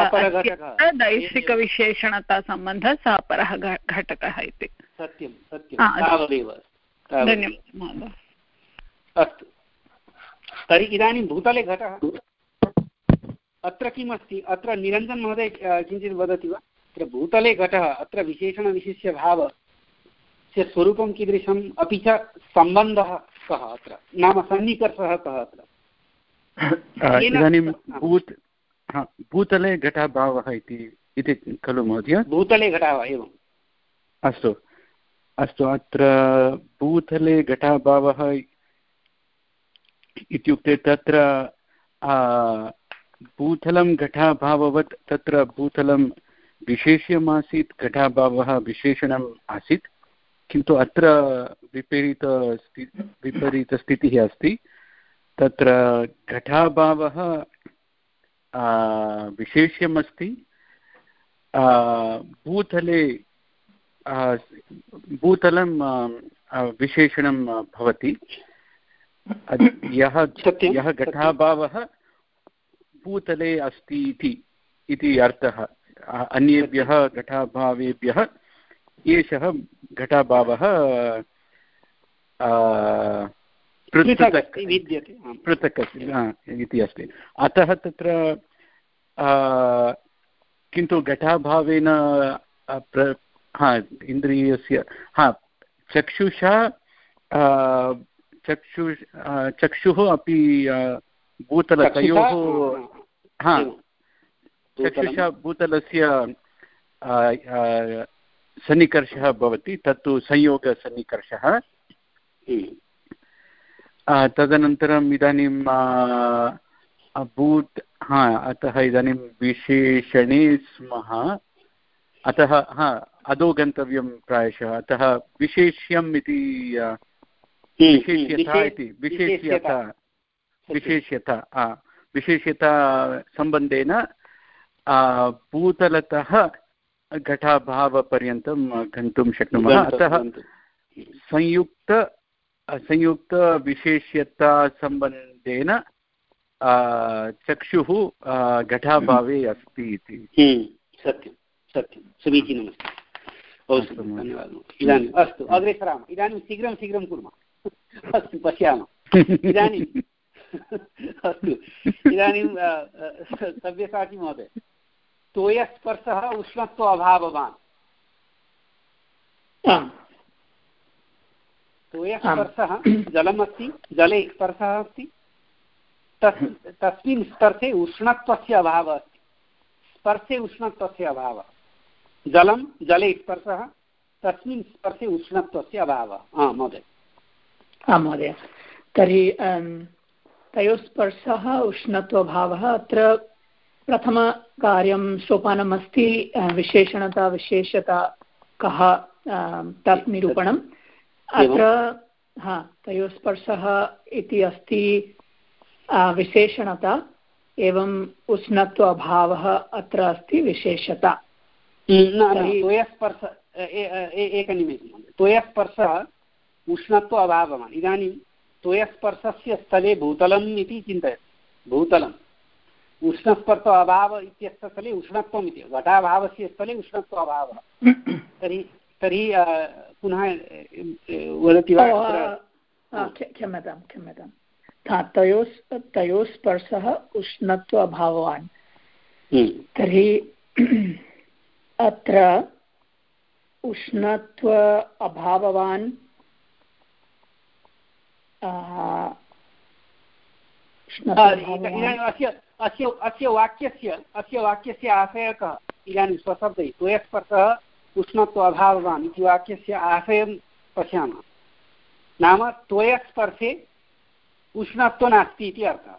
दैशिकविशेषणतासम्बन्धः सः परः घटकः इति। सत्यं सत्यं, तावदेव। धन्यवादः। अस्तु, तर्हि इदानीं भूतले घटः, अत्र किमस्ति? अत्र निरञ्जन महोदय किञ्चित् वदति वा? अत्र भूतले घटः, अत्र विशेषणविशिष्य भावस्य स्वरूपं कीदृशम्, अपि च सम्बन्धः कः अत्र, नाम सन्निकर्षः कः अत्र? इदानीं भूत भूतले घटभावः इति खलु महोदय? भूतले घटः, एवम्। अस्तु अस्तु, अत्र भूतले घटभावः इत्युक्ते तत्र भूतलं घटाभाववत् तत्र भूतलं विशेष्यमासीत्, घटाभावः विशेषणम् आसीत्। किन्तु अत्र विपरीत विपरीतस्थितिः अस्ति। तत्र घटाभावः विशेष्यमस्ति, भूतले भूतलं विशेषणं भवति। यः यः घटाभावः भूतले अस्ति इति अर्थः। अन्येभ्यः घटाभावेभ्यः एषः घटाभावः पृथक् पृथक् इति अस्ति। अतः तत्र किन्तु घटाभावेन हा इन्द्रियस्य हा चक्षुषा चक्षु चक्षुः अपि भूतलतयोः हा चक्षुषा भूतलस्य सन्निकर्षः भवति, तत्तु संयोगसन्निकर्षः। तदनन्तरम् इदानीं भूत् हा अतः इदानीं विशेषणे स्मः, अतः हा अधो गन्तव्यं प्रायशः। अतः विशेष्यम् इति विशेष्यता इति विशेष्यता विशेष्यता विशेष्यता सम्बन्धेन भूतलतः घटाभावपर्यन्तं गन्तुं शक्नुमः। अतः संयुक्त संयुक्तविशेष्यतासम्बन्धेन चक्षुः घटाभावे अस्ति इति। सत्यं सत्यं समीचीनमस्ति। बहु धन्यवादः। इदानीम् अस्तु अग्रे सरामः। इदानीं शीघ्रं शीघ्रं कुर्मः। अस्तु पश्यामः इदानीम् अस्तु इदानीं सव्यसाची महोदय, तोयस्पर्शः उष्णत्व अभाववान्। तोयस्पर्शः जलमस्ति, जले स्पर्शः अस्ति, तस् तस्मिन् स्पर्शे उष्णत्वस्य अभावः अस्ति। स्पर्शे उष्णत्वस्य अभावः, जलं जले स्पर्शः, तस्मिन् स्पर्शे उष्णत्वस्य अभावः। हा महोदय। आं महोदय, तर्हि तयोः स्पर्शः उष्णत्वभावः। अत्र प्रथमकार्यं सोपानमस्ति विशेषणता विशेषता कः तत् निरूपणम्। अत्र हा तयोः स्पर्शः इति अस्ति विशेषणता, एवं उष्णत्व अभावः अत्र अस्ति विशेषता। त्वयस्पर्श एकनिमेषं, त्वयस्पर्शः उष्णत्व अभाववान्। इदानीं त्वयस्पर्शस्य स्थले भूतलम् इति चिन्तयतु। भूतलम् उष्णस्पर्श अभाव इत्यस्य स्थले उष्णत्वम् इति, घटाभावस्य स्थले उष्णत्व अभावः। तर्हि तर्हि पुनः वदति वा? क्षम्यतां क्षम्यतां तयोः तयोः स्पर्शः उष्णत्व अभाववान्। तर्हि अत्र उष्णत्व अभाववान् अस्य अस्य वाक्यस्य अस्य वाक्यस्य आशयः कः? इदानीं स्वशब्दैः त्वयस्पर्शः उष्णत्व अभाववान् इति वाक्यस्य आशयं पश्यामः। नाम त्वयस्पर्शे उष्णत्व नास्ति इति अर्थः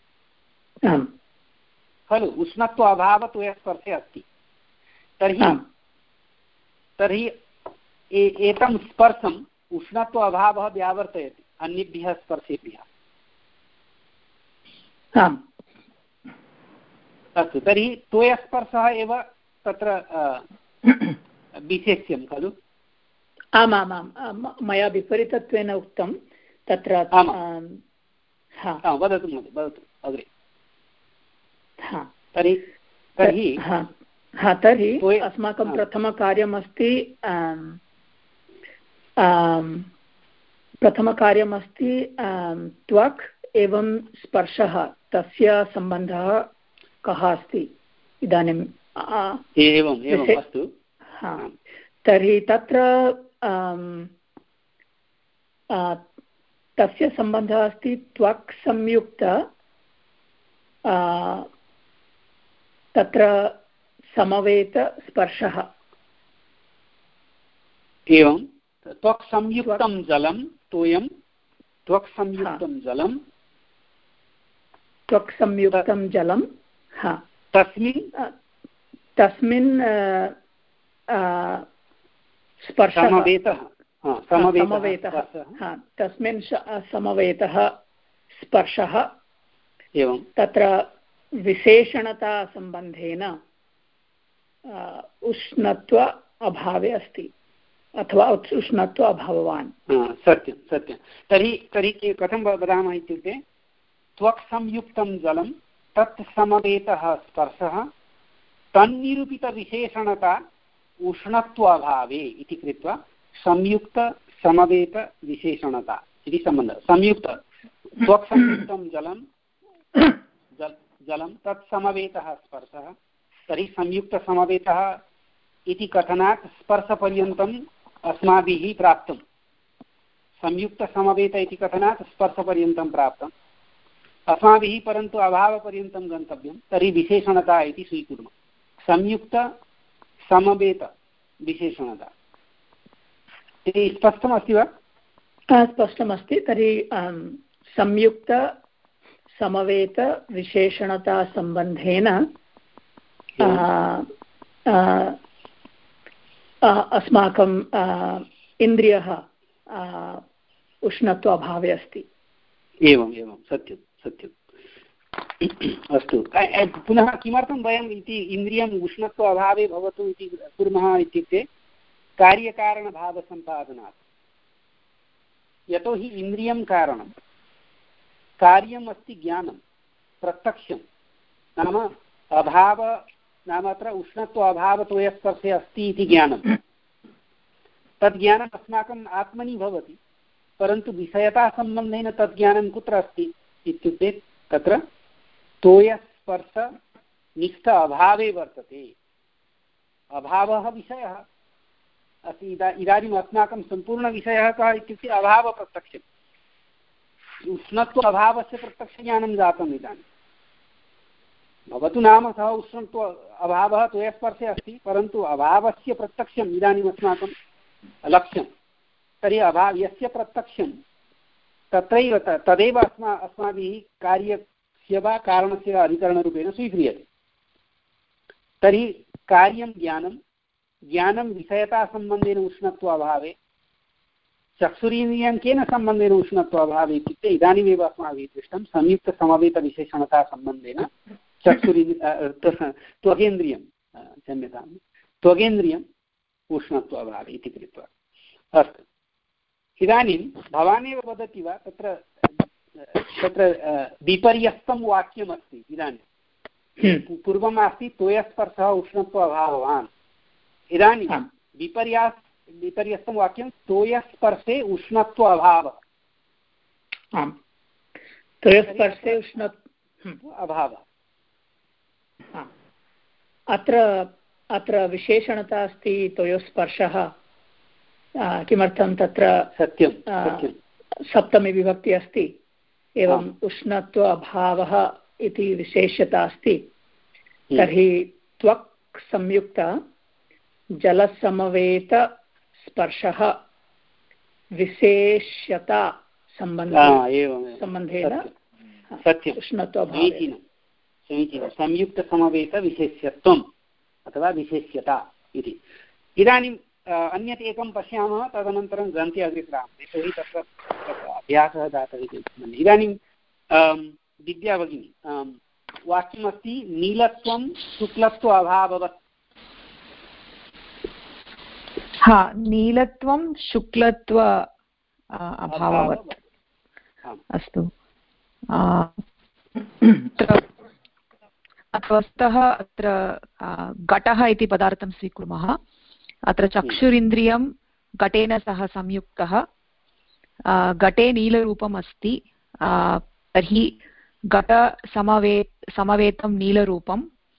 खलु। उष्णत्व अभावः त्वयस्पर्शे अस्ति। तर्हि तर्हि एतं स्पर्शम् उष्णत्व अभावः व्यावर्तयति अन्येभ्यः स्पर्शेभ्यः। अस्तु, तर्हि त्वयस्पर्शः एव तत्र विशेष्यं खलु। आमामां मया विपरीतत्वेन उक्तं तत्र। वदतु महोदय, वदतु अग्रे। तर्हि तर्हि हा तर्हि अस्माकं प्रथमकार्यमस्ति प्रथमकार्यमस्ति त्वक् एवं स्पर्शः, तस्य सम्बन्धः कः अस्ति इदानीम्। एवम् एवम् अस्तु। हा तर्हि तत्र तस्य सम्बन्धः अस्ति त्वक् संयुक्त तत्र समवेतस्पर्शः। एवं त्वक् संयुक्तं जलं तोयं त्वक् संयुक्तं जलं त्वक् संयुक्तं जलं हा तस्मिन् तस्मिन् स्पर्शः समवेतः समवेतः तस्मिन् समवेतः स्पर्शः एवं तत्र विशेषणतासम्बन्धेन उष्णत्व अभावे अस्ति अथवा उष्णत्व अभाववान्। सत्यं सत्यं। तर्हि तर्हि कथं वदामः इत्युक्ते त्वक् संयुक्तं जलं तत् समवेतः स्पर्शः तन्निरूपितविशेषणता उष्णत्वाभावे इति कृत्वा संयुक्तसमवेतविशेषणता इति सम्बन्धः। संयुक्त त्वक् संयुक्तं जलं जल जलं तत् समवेतः स्पर्शः तर्हि संयुक्तसमवेतः इति कथनात् स्पर्शपर्यन्तम् अस्माभिः प्राप्तं। संयुक्तसमवेत इति कथनात् स्पर्शपर्यन्तं प्राप्तम् अस्माभिः, परन्तु अभावपर्यन्तं गन्तव्यं। तर्हि विशेषणता इति स्वीकुर्मः। संयुक्तसमवेतविशेषणता इति स्पष्टमस्ति वा? स्पष्टमस्ति। तर्हि संयुक्तसमवेतविशेषणतासम्बन्धेन अस्माकं इन्द्रियः उष्णत्व अभावे अस्ति। एवम् एवं सत्यं सत्यम्। अस्तु, पुनः किमर्थं वयम् इति इन्द्रियम् उष्णत्व अभावे भवतु इति कुर्मः इत्युक्ते कार्यकारणभावसम्पादनात्। यतोहि इन्द्रियं कारणं, कार्यम् अस्ति ज्ञानं प्रत्यक्षं, नाम अभाव नाम अत्र उष्णत्व अभावतोयस्पर्शे अस्ति इति ज्ञानं। तद् ज्ञानम् अस्माकम् आत्मनि भवति, परन्तु विषयतासम्बन्धेन तद् ज्ञानं कुत्र अस्ति इत्युक्ते तत्र तोयस्पर्शनिष्ठ अभावे वर्तते। अभावः विषयः अस्ति। इदा इदानीम् अस्माकं सम्पूर्णविषयः कः इत्युक्ते अभावप्रत्यक्षम्। उष्णत्व अभावस्य प्रत्यक्षज्ञानं जातम् इदानीं। भवतु नाम सः उष्णत्व अभावः तोयस्पर्शे अस्ति, परन्तु अभावस्य प्रत्यक्षम् इदानीम् अस्माकं लक्ष्यं। तर्हि अभाव यस्य प्रत्यक्षं तत्रैव तदेव अस्मा अस्माभिः कार्यस्य वा कारणस्य वा अधिकरणरूपेण स्वीक्रियते। तर्हि कार्यं ज्ञानं, ज्ञानं विषयतासम्बन्धेन उष्णत्व अभावे, चक्षुरीन्द्रियं केन सम्बन्धेन उष्णत्व अभावे इत्युक्ते इदानीमेव अस्माभिः दृष्टं संयुक्तसमवेतविशेषणतासम्बन्धेन चक्षुरीन्द्रिय त्वगेन्द्रियं क्षम्यतां त्वगेन्द्रियम् उष्णत्व अभावे इति कृत्वा। अस्तु, इदानीं भवानेव वदति वा तत्र तत्र विपर्यस्तं वाक्यमस्ति। इदानीं पूर्वम् अस्ति तोयस्पर्शः उष्णत्व अभाववान्। इदानीं विपर्यास् विपर्यस्तं वाक्यं तोयस्पर्शे उष्णत्व अभावः। आम्, तोयस्पर्शे उष्णत्व अभावः। अत्र अत्र विशेषणता अस्ति तोयस्पर्शः। किमर्थं तत्र सत्यं सप्तमी विभक्ति अस्ति, एवम् उष्णत्व अभावः इति विशेष्यता अस्ति। तर्हि त्वक् संयुक्त जलसमवेत स्पर्शः विशेष्यता सम्बन्धेन सम्बन्धेन सत्यम् उष्णत्व समीचीनं समीचीनं संयुक्तसमवेतविशेष्यत्वम् अथवा विशेष्यता इति। इदानीम् अन्यत् एकं पश्यामः, तदनन्तरं ग्रन्थे अग्रे सरामः। यतोहि तत्र अभ्यासः जातः इति मन्ये। इदानीं विद्या भगिनी, वाक्यमस्ति नीलत्वं शुक्लत्व अभाववत्। हा, नीलत्वं शुक्लत्व अभाववत्। अस्तु, वस्तुतः अत्र घटः इति पदार्थं स्वीकुर्मः। अत्र चक्षुरिन्द्रियं घटेन सह संयुक्तः, घटे नीलरूपम् अस्ति। तर्हि घटसमवे समवेतं नीलरूपं,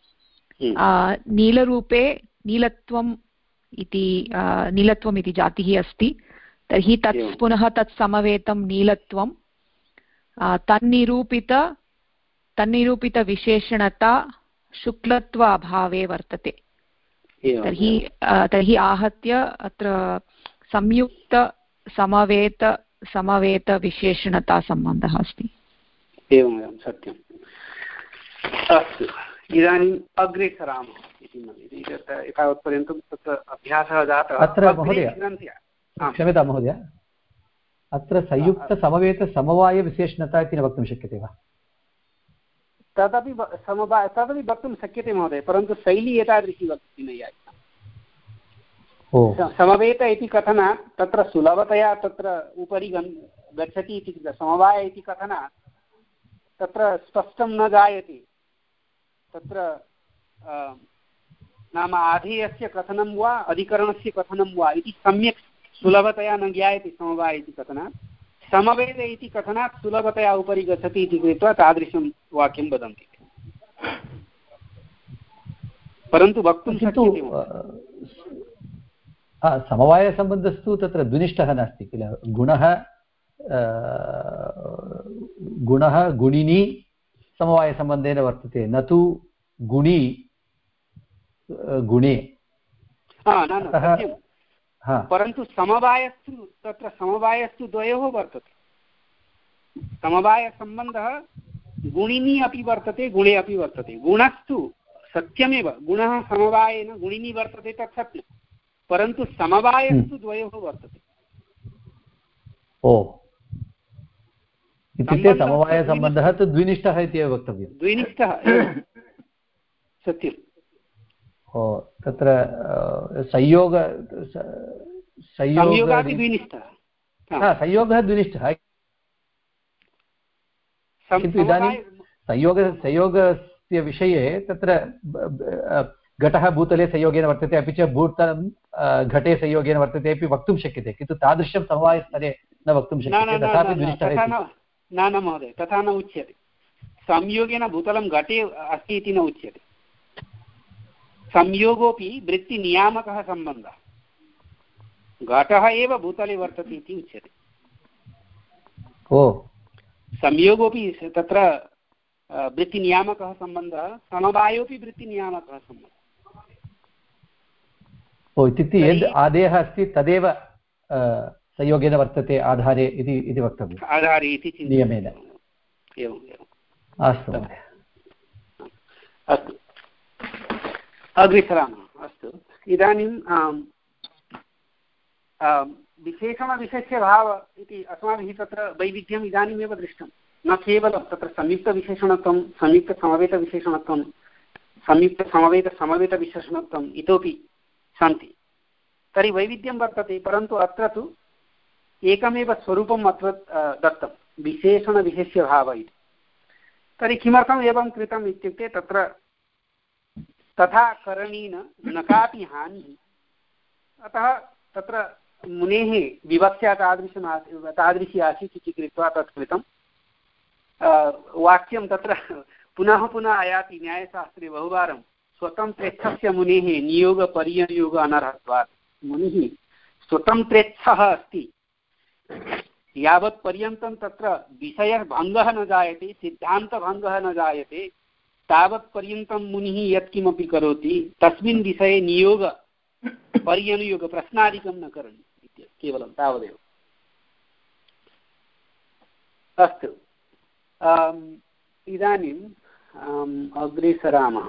नीलरूपे नीलत्वम् इति नीलत्वम् इति जातिः अस्ति। तर्हि तत् पुनः तत् समवेतं नीलत्वं तन्निरूपित तन्निरूपितविशेषणता शुक्लत्व अभावे वर्तते। तर्हि तर्हि आहत्य अत्र संयुक्त समवेत समवेतविशेषणता सम्बन्धः अस्ति। एवम् एवं सत्यम्। अस्तु, इदानीम् अग्रे सरामः इति मन्ये। एतावत्पर्यन्तं तत्र अभ्यासः जातः। अत्र महोदय क्षम्यतां महोदय, अत्र संयुक्तसमवेतसमवायविशेषणता इति न वक्तुं शक्यते वा? तदपि समवाय तदपि वक्तुं शक्यते महोदय, परन्तु शैली एतादृशी वक्तुं नैयायिका। समवेत इति कथनात् तत्र सुलभतया तत्र उपरि गच्छति इति समवाय इति कथनात् तत्र स्पष्टं न जायते, तत्र नाम आधेयस्य कथनं वा अधिकरणस्य कथनं वा इति सम्यक् सुलभतया न ज्ञायते समवाय इति कथनात्। समवेत इति कथनात् सुलभतया उपरि गच्छति इति कृत्वा तादृशं वाक्यं वदन्ति, परन्तु वक्तुं शक्यते। समवायसम्बन्धस्तु तत्र द्विनिष्ठः नास्ति किल, गुणः गुणः गुणिनी समवायसम्बन्धेन वर्तते, न तु गुणी गुणे। परन्तु समवायस्तु तत्र समवायस्तु द्वयोः वर्तते। समवायसम्बन्धः गुणिनी अपि वर्तते गुणे अपि वर्तते। गुणस्तु सत्यमेव, गुणः समवायेन गुणिनी वर्तते तत् सत्यं, परन्तु समवायस्तु द्वयोः वर्तते। ओ इत्युक्ते समवायसम्बन्धः तु द्विनिष्ठः इत्येव वक्तव्यं। द्विनिष्ठः सत्यम्। ओ तत्र संयोग संयोगः द्विनिष्ठः, संयोगः द्विनिष्ठः, किन्तु इदानीं संयोग संयोगस्य विषये तत्र घटः भूतले संयोगेन वर्तते, अपि च भूतलं घटे संयोगेन वर्तते अपि वक्तुं शक्यते, किन्तु तादृशं समवायस्तरे न वक्तुं शक्यते, तथापि द्विनिष्ठः इति। न न महोदय, तथा न उच्यते। संयोगेन भूतलं घटे अस्ति इति न उच्यते। संयोगोऽपि वृत्तिनियामकः सम्बन्धः, घटः एव भूतले वर्तते इति उच्यते। ओ संयोगोऽपि तत्र वृत्तिनियामकः सम्बन्धः, समवायोऽपि वृत्तिनियामकः सम्बन्धः। ओ इत्युक्ते यद् आदेयः अस्ति तदेव संयोगेन वर्तते आधारे इति इति वक्तव्यम्, आधारे इति नियमेन। एवम् एवम्, अस्तु महोदय, अस्तु अग्रे सरामः। अस्तु, इदानीं विशेषणविशेष्यभाव इति अस्माभिः तत्र वैविध्यम् इदानीमेव दृष्टं, न केवलं तत्र संयुक्तविशेषणत्वं, संयुक्तसमवेतविशेषणत्वं, संयुक्तसमवेतसमवेतविशेषणत्वम् इतोपि सन्ति। तर्हि वैविध्यं वर्तते, परन्तु अत्र तु एकमेव स्वरूपम् अत्र दत्तं, विशेषणविशेष्यभाव इति। तर्हि किमर्थम् एवं कृतम् इत्युक्ते तत्र तथा करणेन न कापि हानिः, अतः तत्र मुनेः विवक्षा तादृशम् तादृशी आसीत् इति कृत्वा तत् कृतं। वाक्यं तत्र पुनः पुनः आयाति न्यायशास्त्रे बहुवारं, स्वतन्त्रेच्छस्य मुनेः नियोगपर्यनियोग अनर्हत्वात्। मुनिः स्वतन्त्रेच्छः अस्ति, यावत् पर्यन्तं तत्र विषयभङ्गः न जायते, सिद्धान्तभङ्गः न जायते, तावत् पर्यन्तं मुनिः यत्किमपि करोति तस्मिन् विषये नियोग पर्यनुयोग प्रश्नादिकं न करणीयम्, केवलं तावदेव। अस्तु, इदानीम् अग्रे सरामः।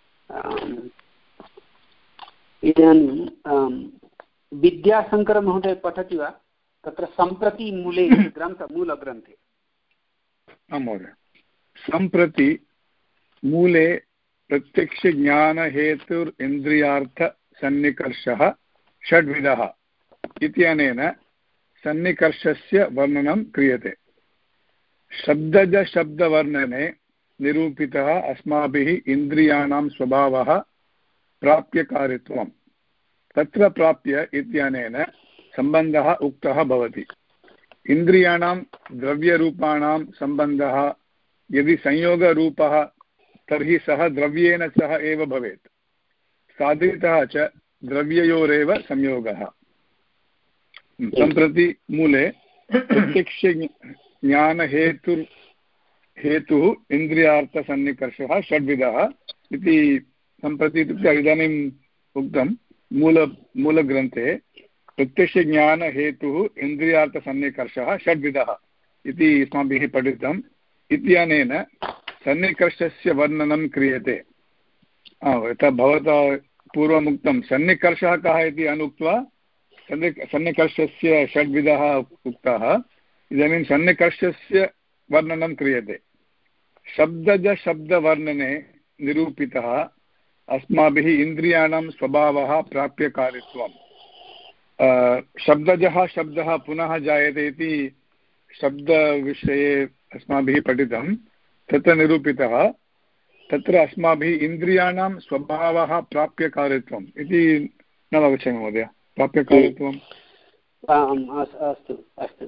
इदानीं विद्याशङ्करमहोदय पठति वा तत्र सम्प्रति मूले ग्रन्थ मूलग्रन्थे? आं महोदय, सम्प्रति मूले प्रत्यक्षज्ञानहेतुरिन्द्रियार्थसन्निकर्षः षड्विधः इत्यनेन सन्निकर्षस्य वर्णनं क्रियते। शब्दजशब्दवर्णने निरूपितः अस्माभिः इन्द्रियाणां स्वभावः प्राप्यकारित्वं, तत्र प्राप्य इत्यनेन सम्बन्धः उक्तः भवति। इन्द्रियाणां द्रव्यरूपाणां सम्बन्धः यदि संयोगरूपः तर्हि सः द्रव्येण सह एव भवेत्, साधितः च द्रव्ययोरेव संयोगः। सम्प्रति मूले प्रत्यक्षज्ञानहेतुर् हेतुः इन्द्रियार्थसन्निकर्षः षड्विधः इति सम्प्रति इत्युक्ते इदानीम् उक्तं मूल मूलग्रन्थे प्रत्यक्षज्ञानहेतुः इन्द्रियार्थसन्निकर्षः षड्विधः इति अस्माभिः पठितम्। इत्यनेन सन्निकर्षस्य वर्णनं क्रियते। यथा भवता पूर्वमुक्तं सन्निकर्षः कः इति अनुक्त्वा सन्निकर्षस्य षड्विधः उक्ताः। इदानीं सन्निकर्षस्य वर्णनं क्रियते। शब्दजशब्दवर्णने निरूपितः अस्माभिः इन्द्रियाणां स्वभावः प्राप्यकारित्वं। शब्दजः शब्दः पुनः जायते इति शब्दविषये अस्माभिः पठितं। तत्र निरूपितः तत्र अस्माभिः इन्द्रियाणां स्वभावः प्राप्यकारित्वम् इति न अवगच्छामि महोदय। प्राप्यकारित्वम् अस्तु अस्तु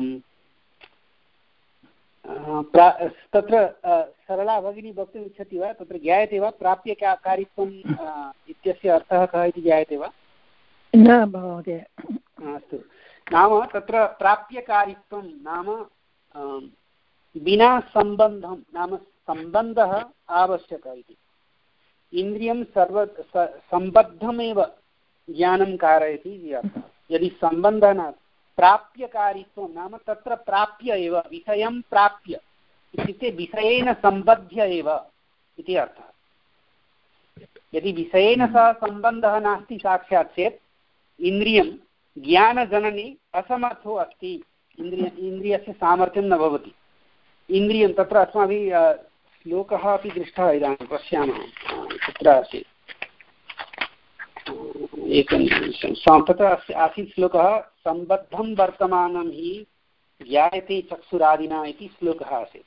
तत्र सरला भगिनी वक्तुम् इच्छति वा? तत्र ज्ञायते वा प्राप्यकारित्वम् इत्यस्य अर्थः कः इति ज्ञायते वा? न महोदय। अस्तु, नाम तत्र प्राप्यकारित्वं नाम विना सम्बन्धं, नाम सम्बन्धः आवश्यकः इति। इन्द्रियं सर्व सम्बद्धमेव ज्ञानं कारयति इति अर्थः। यदि सम्बन्धः न प्राप्यकारित्वं नाम तत्र प्राप्य एव, विषयं प्राप्य इत्युक्ते विषयेन सम्बध्य एव इति अर्थः। यदि विषयेन सह सम्बन्धः नास्ति साक्षात् चेत् इन्द्रियं ज्ञानजनने असमर्थो अस्ति, इन्द्रिय इन्द्रियस्य सामर्थ्यं न भवति। इन्द्रियं तत्र अस्माभिः श्लोकः अपि दृष्टः, इदानीं पश्यामः कुत्र आसीत्। एकं तत्र आसीत् श्लोकः, सम्बद्धं वर्तमानं हि ज्ञायते चक्षुरादिना इति श्लोकः आसीत्।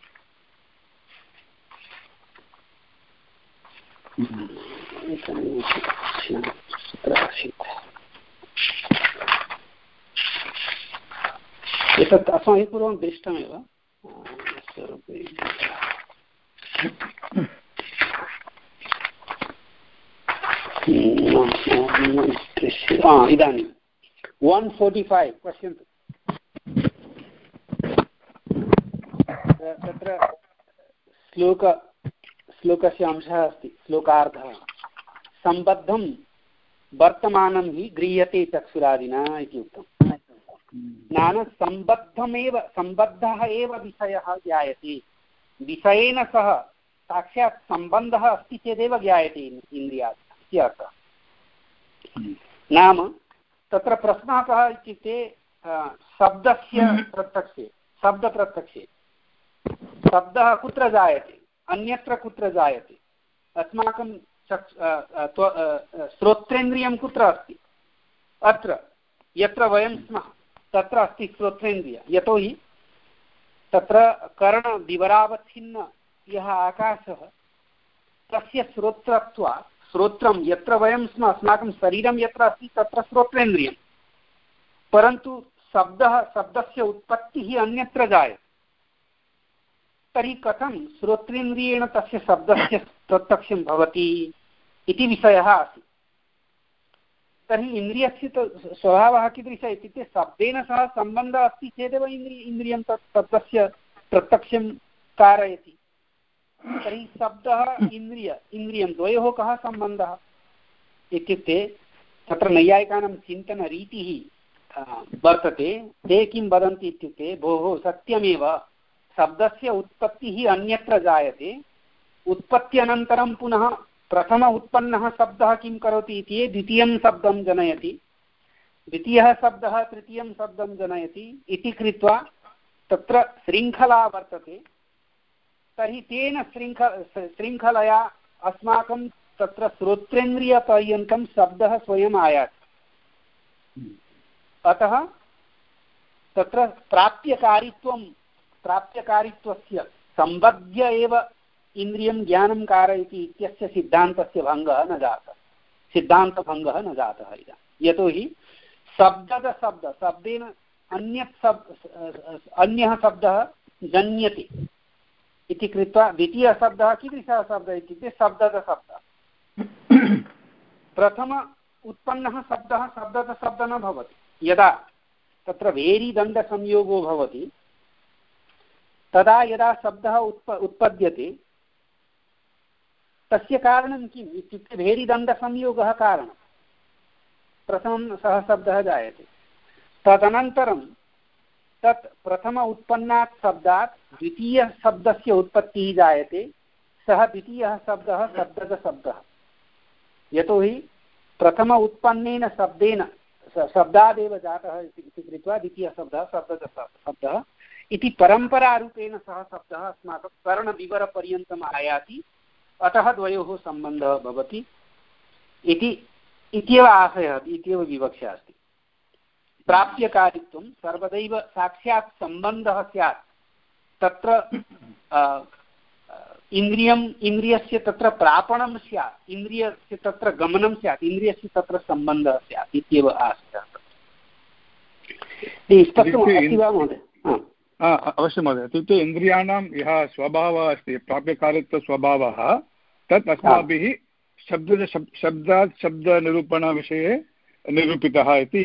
एतत् अस्माभिः पूर्वं दृष्टमेव। इदानीं वन् फोर्टि फैव् पश्यन्तु। तत्र श्लोक श्लोकस्य अंशः अस्ति, श्लोकार्थः। सम्बद्धं वर्तमानं हि गृह्यते चक्षुरादिना इति उक्तम्। नाम सम्बद्धमेव, सम्बद्धः एव विषयः ज्ञायते, विषयेन सह साक्षात् सम्बन्धः अस्ति चेदेव ज्ञायते इन्द्रियात् इति अर्थः। नाम तत्र प्रश्नः कः इत्युक्ते शब्दस्य प्रत्यक्षे, शब्दप्रत्यक्षे शब्दः कुत्र जायते, अन्यत्र कुत्र जायते? अस्माकं श्रोत्रेन्द्रियं कुत्र अस्ति? अत्र यत्र वयं स्मः तत्र अस्ति श्रोत्रेन्द्रिय। यतोहि तत्र कर्णविवरावच्छिन्न यः आकाशः तस्य श्रोत्रत्वात्, श्रोत्रं यत्र वयं स्मः, अस्माकं शरीरं यत्र अस्ति तत्र श्रोत्रेन्द्रियं, परन्तु शब्दः, शब्दस्य उत्पत्तिः अन्यत्र जायते। तर्हि कथं श्रोत्रेन्द्रियेण तस्य शब्दस्य प्रत्यक्षं भवति इति विषयः आसीत्। तर्हि इन्द्रियस्य स्वभावः कीदृशः इत्युक्ते शब्देन सह सम्बन्धः अस्ति चेदेव इन्द्रिय इन्द्रियं तत् शब्दस्य प्रत्यक्षं कारयति। तर्हि शब्दः इन्द्रिय इन्द्रियं द्वयोः कः सम्बन्धः इत्युक्ते तत्र नैयायिकानां चिन्तनरीतिः वर्तते। ते किं वदन्ति इत्युक्ते, भोः सत्यमेव शब्दस्य उत्पत्तिः अन्यत्र जायते, उत्पत्त्यनन्तरं पुनः प्रथम उत्पन्नः शब्दः किं करोति इति द्वितीयं शब्दं जनयति, द्वितीयः शब्दः तृतीयं शब्दं जनयति इति कृत्वा तत्र शृङ्खला वर्तते। तर्हि तेन शृङ्खल शृङ्खलया अस्माकं तत्र श्रोत्रेन्द्रियपर्यन्तं शब्दः स्वयम् आयाति। अतः तत्र प्राप्यकारित्वं प्राप्यकारित्वस्य सम्बद्ध्य एव इन्द्रियं ज्ञानं कारयति इत्यस्य सिद्धान्तस्य भङ्गः न जातः, सिद्धान्तभङ्गः न जातः इदानीं। यतोहि शब्दशब्द शब्देन अन्यत् शब्द अन्यः शब्दः जन्यते इति कृत्वा द्वितीयः शब्दः कीदृशः शब्दः इत्युक्ते शब्दशब्दः। प्रथम उत्पन्नः शब्दः शब्दशब्दः न भवति। यदा तत्र वेरिदण्डसंयोगो भवति तदा यदा शब्दः उत्प उत्पद्यते तस्य कारणं किम् इत्युक्ते भेरिदण्डसंयोगः कारणं। प्रथमं सः शब्दः जायते, तदनन्तरं तत् प्रथम उत्पन्नात् शब्दात् द्वितीयशब्दस्य उत्पत्तिः जायते, सः द्वितीयः शब्दः शब्दशब्दः। यतोहि प्रथम उत्पन्नेन शब्देन शब्दादेव जातः इति कृत्वा द्वितीयशब्दः शब्दः शब्दः इति परम्परारूपेण सः शब्दः अस्माकं करणविवरपर्यन्तम् आयाति, अतः द्वयोः सम्बन्धः भवति इति इत्येव आशयः, इत्येव विवक्षा अस्ति। प्राप्यकारित्वं सर्वदैव साक्षात् सम्बन्धः स्यात्, तत्र इन्द्रियम् इन्द्रियस्य तत्र प्रापणं स्यात्, इन्द्रियस्य तत्र गमनं स्यात्, इन्द्रियस्य तत्र सम्बन्धः स्यात् इत्येव आशयः। स्पष्टमस्ति वा महोदय? अवश्यं महोदय। इत्युक्ते इन्द्रियाणां यः स्वभावः अस्ति, प्राप्यकारित्वस्वभावः, तत् अस्माभिः शब्द शब्दात् शब्दनिरूपणविषये निरूपितः इति।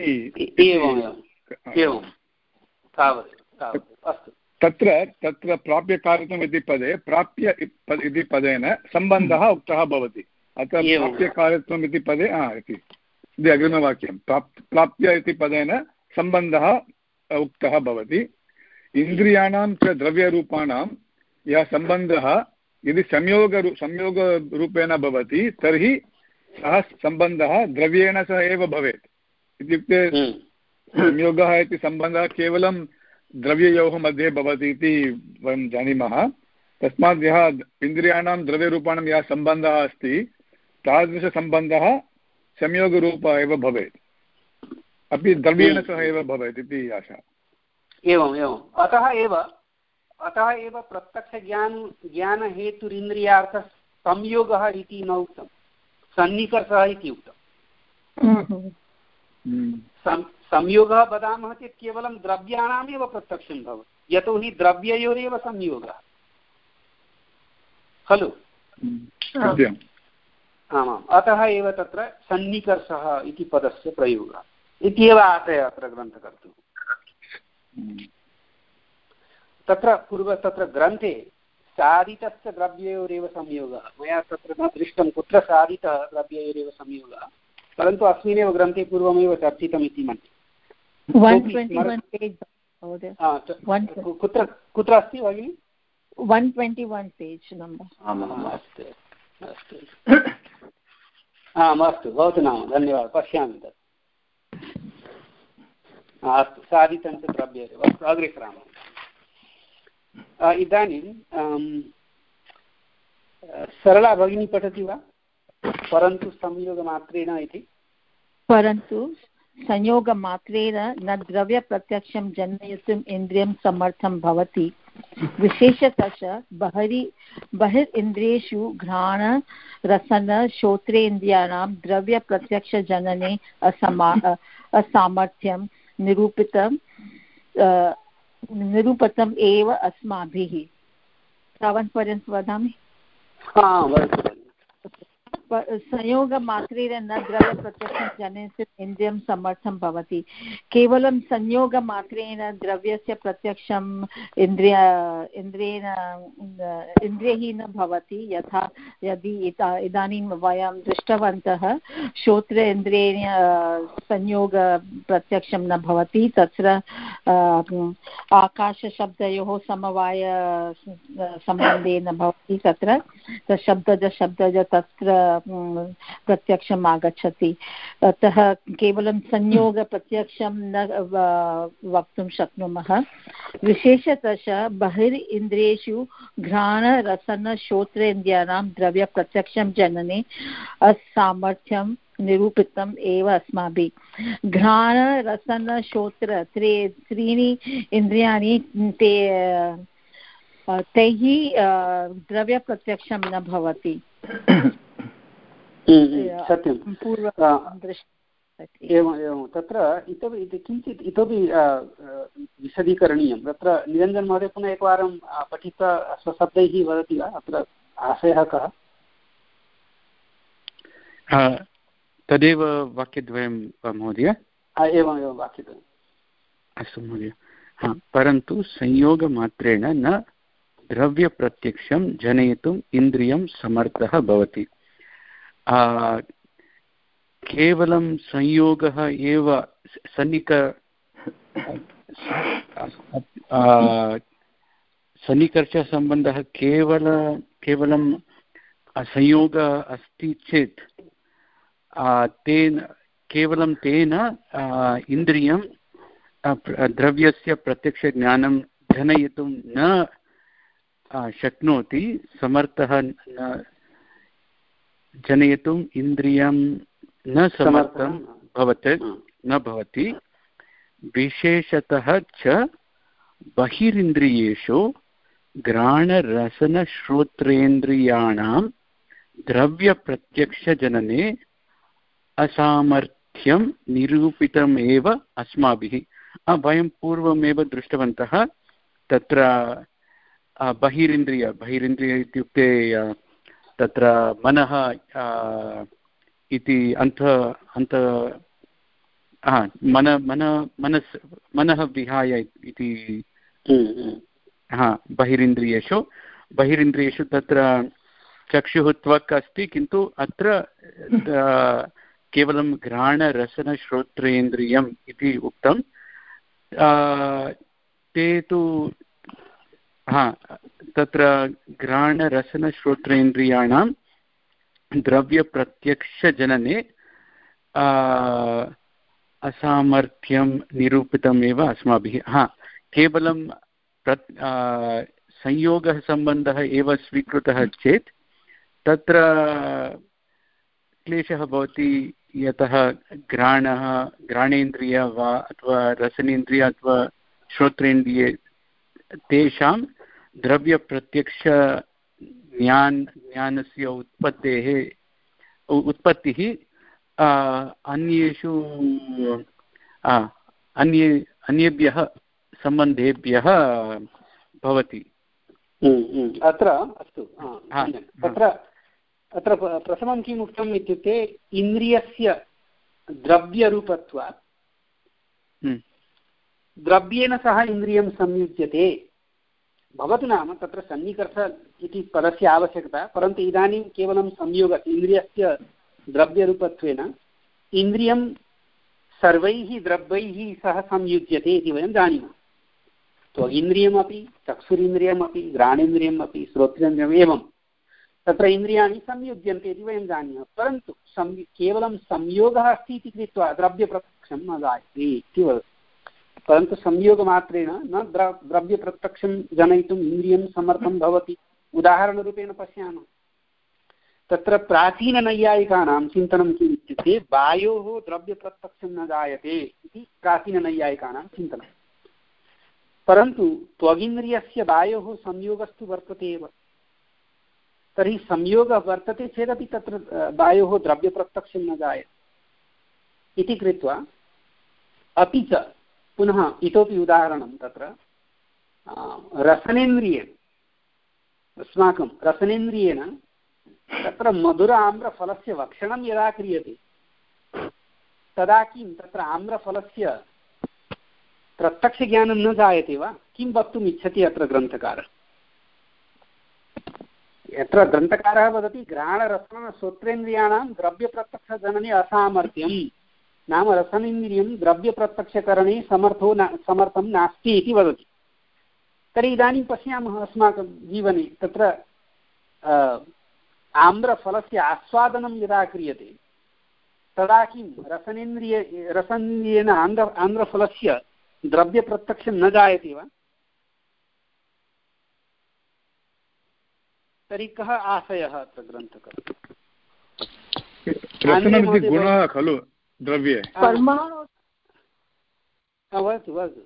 तत्र तत्र प्राप्यकारित्वम् इति पदे प्राप्य इति पदेन सम्बन्धः उक्तः भवति। अतः प्राप्यकारित्वम् इति पदे इति अग्रिमवाक्यं प्राप्य इति पदेन सम्बन्धः उक्तः भवति। इन्द्रियाणां च द्रव्यरूपाणां यः सम्बन्धः यदि संयोग संयोगरूपेण भवति तर्हि सः सम्बन्धः द्रव्येण सह एव भवेत्। इत्युक्ते संयोगः इति सम्बन्धः केवलं द्रव्ययोः मध्ये भवति इति वयं जानीमः। तस्मात् यः इन्द्रियाणां द्रव्यरूपाणां यः सम्बन्धः अस्ति तादृशसम्बन्धः संयोगरूपः एव भवेत्, अपि द्रव्येण सह एव भवेत् इति आशा। एवम् एवम् अतः एव अतः एव प्रत्यक्षज्ञान ज्ञानहेतुरिन्द्रियार्थः संयोगः इति न उक्तं, सन्निकर्षः इति उक्तम्। संयोगः वदामः चेत् केवलं द्रव्याणामेव प्रत्यक्षं भवति, यतोहि द्रव्ययोरेव संयोगः खलु। आमाम् अतः एव तत्र सन्निकर्षः इति पदस्य प्रयोगः इत्येव आशयः अत्र ग्रन्थकर्तुः। तत्र पूर्व तत्र ग्रन्थे साधितस्य द्रव्ययोरेव संयोगः, मया तत्र न दृष्टं कुत्र साधितः द्रव्ययोरेव संयोगः, परन्तु अस्मिन्नेव ग्रन्थे पूर्वमेव चर्चितम् इति मन्ये। कुत्र कुत्र अस्ति भगिनि? one twenty-one page number. अस्तु अस्तु आम् अस्तु, भवतु नाम धन्यवादः, पश्यामि तत्। अस्तु साधितं च द्रव्येरेव। अस्तु अग्रे सरामः। इदानीं सरला भगिनी पठति वा? परन्तु संयोगमात्रेण इति। परन्तु संयोगमात्रेण न द्रव्यप्रत्यक्षं जनयितुम् इन्द्रियं समर्थं भवति, विशेषतः बहिरि बहिरिन्द्रियेषु घ्राण रसन श्रोत्रेन्द्रियाणां द्रव्यप्रत्यक्षजनने असमा असामर्थ्यं निरूपितं निरूपितम् एव अस्माभिः। तावत्पर्यन्तं वदामि। संयोगमात्रेण न द्रव्यप्रत्यक्षं जनयितुम् इन्द्रियं समर्थं भवति। केवलं संयोगमात्रेण द्रव्यस्य प्रत्यक्षम् इन्द्रिय इन्द्रियेण इन्द्रियैः न भवति। यथा यदि इदानीं वयं दृष्टवन्तः श्रोत्रेन्द्रियेण संयोगप्रत्यक्षं न भवति, तत्र आकाशशब्दयोः समवाय सम्बन्धेन भवति, तत्र शब्दज शब्दज तत्र प्रत्यक्षम् आगच्छति। अतः केवलं संयोगप्रत्यक्षं न वक्तुं शक्नुमः। विशेषतः बहिरिन्द्रियेषु घ्राण रसन श्रोत्रेन्द्रियाणां द्रव्यप्रत्यक्षं जनने असामर्थ्यं निरूपितम् एव अस्माभिः। घ्राण रसन श्रोत्र त्रे त्रीणि इन्द्रियाणि ते तैः द्रव्यप्रत्यक्षं न भवति। सत्यं एवम् एवं तत्र इतोपि किञ्चित् इतोपि विशदीकरणीयं। तत्र निरञ्जन महोदय पुनः एकवारं पठित्वा स्वशब्दैः वदति वा? अत्र आशयः कः? तदेव वाक्यद्वयं महोदय। एवम् एवं वाक्यद्वयम्। अस्तु महोदय। हा, परन्तु संयोगमात्रेण न द्रव्यप्रत्यक्षं जनयितुम् इन्द्रियं समर्थः भवति। केवलं संयोगः एव सन्निक सन्निकर्षसम्बन्धः केवल केवलं संयोगः अस्ति चेत् तेन केवलं तेन इन्द्रियं द्रव्यस्य प्रत्यक्षज्ञानं जनयितुं न शक्नोति, समर्थः न जनयितुम् इन्द्रियं न समर्थं भवति न भवति। विशेषतः च बहिरिन्द्रियेषु घ्राणरसनश्रोत्रेन्द्रियाणां द्रव्यप्रत्यक्षजनने असामर्थ्यं निरूपितमेव अस्माभिः। वयं पूर्वमेव दृष्टवन्तः तत्र बहिरिन्द्रिय बहिरिन्द्रिय इत्युक्ते तत्र मनः इति अन्त अन्त मन मन मनस् मनः विहाय इति हा बहिरिन्द्रियेषु बहिरिन्द्रियेषु तत्र चक्षुः त्वक् अस्ति, किन्तु अत्र केवलं घ्राणरसनश्रोत्रेन्द्रियम् इति उक्तं। ते तु हा तत्र घ्राणरसनश्रोत्रेन्द्रियाणां द्रव्यप्रत्यक्षजनने असामर्थ्यं निरूपितमेव अस्माभिः। हा केवलं प्र संयोगः सम्बन्धः एव स्वीकृतः चेत् तत्र क्लेशः भवति, यतः घ्राणः घ्राणेन्द्रिय वा अथवा रसनेन्द्रिय अथवा श्रोत्रेन्द्रिये तेषां द्रव्यप्रत्यक्ष ज्ञान ज्ञानस्य उत्पत्तेः उत्पत्तिः अन्येषु अन्ये अन्येभ्यः सम्बन्धेभ्यः भवति। अत्र अस्तु तत्र अत्र प्रथमं किम् उक्तम् इत्युक्ते इन्द्रियस्य द्रव्यरूपत्वात् द्रव्येन सह इन्द्रियं संयुज्यते भवतु नाम तत्र सन्निकर्ष इति पदस्य आवश्यकता, परन्तु इदानीं केवलं संयोग इन्द्रियस्य द्रव्यरूपत्वेन इन्द्रियं सर्वैः द्रव्यैः सह संयुज्यते इति वयं जानीमः। त्वगिन्द्रियमपि चक्षुरिन्द्रियमपि घ्राणेन्द्रियमपि श्रोत्रेन्द्रियम् एवं तत्र इन्द्रियाणि संयुज्यन्ते इति वयं जानीमः, परन्तु सं केवलं संयोगः अस्ति इति कृत्वा द्रव्यप्रत्यक्षं न जायते इति वदति। परन्तु संयोगमात्रेण न द्र द्रव्यप्रत्यक्षं जनयितुम् इन्द्रियं समर्थं भवति। उदाहरणरूपेण पश्यामः, तत्र प्राचीननैयायिकानां चिन्तनं किम् इत्युक्ते वायोः द्रव्यप्रत्यक्षं न जायते इति प्राचीननैयायिकानां चिन्तनं। परन्तु त्वगिन्द्रियस्य वायोः संयोगस्तु वर्तते एव, तर्हि संयोगः वर्तते चेदपि तत्र वायोः द्रव्यप्रत्यक्षं न जायते इति कृत्वा, अपि च पुनः इतोपि उदाहरणं तत्र रसनेन्द्रियेण अस्माकं रसनेन्द्रियेण तत्र मधुर आम्रफलस्य भक्षणं यदा क्रियते तदा किं तत्र आम्रफलस्य प्रत्यक्षज्ञानं न जायते वा? किं वक्तुम् इच्छति अत्र ग्रन्थकारः? यत्र ग्रन्थकारः वदति घ्राणरसनश्रोत्रेन्द्रियाणां द्रव्यप्रत्यक्षजनने असामर्थ्यं, नाम रसनेन्द्रियं द्रव्यप्रत्यक्षकरणे समर्थो न समर्थं नास्ति इति वदति। तर्हि इदानीं पश्यामः अस्माकं जीवने तत्र आम्रफलस्य आस्वादनं यदा क्रियते तदा किं रसनेन्द्रिय रसनेन्द्रियेण आम्र आम्रफलस्य द्रव्यप्रत्यक्षं न जायते वा? तर्हि कः आशयः अत्र ग्रन्थकारः? रसनमिति गुणः खलु द्रव्ये? वदतु वदतु।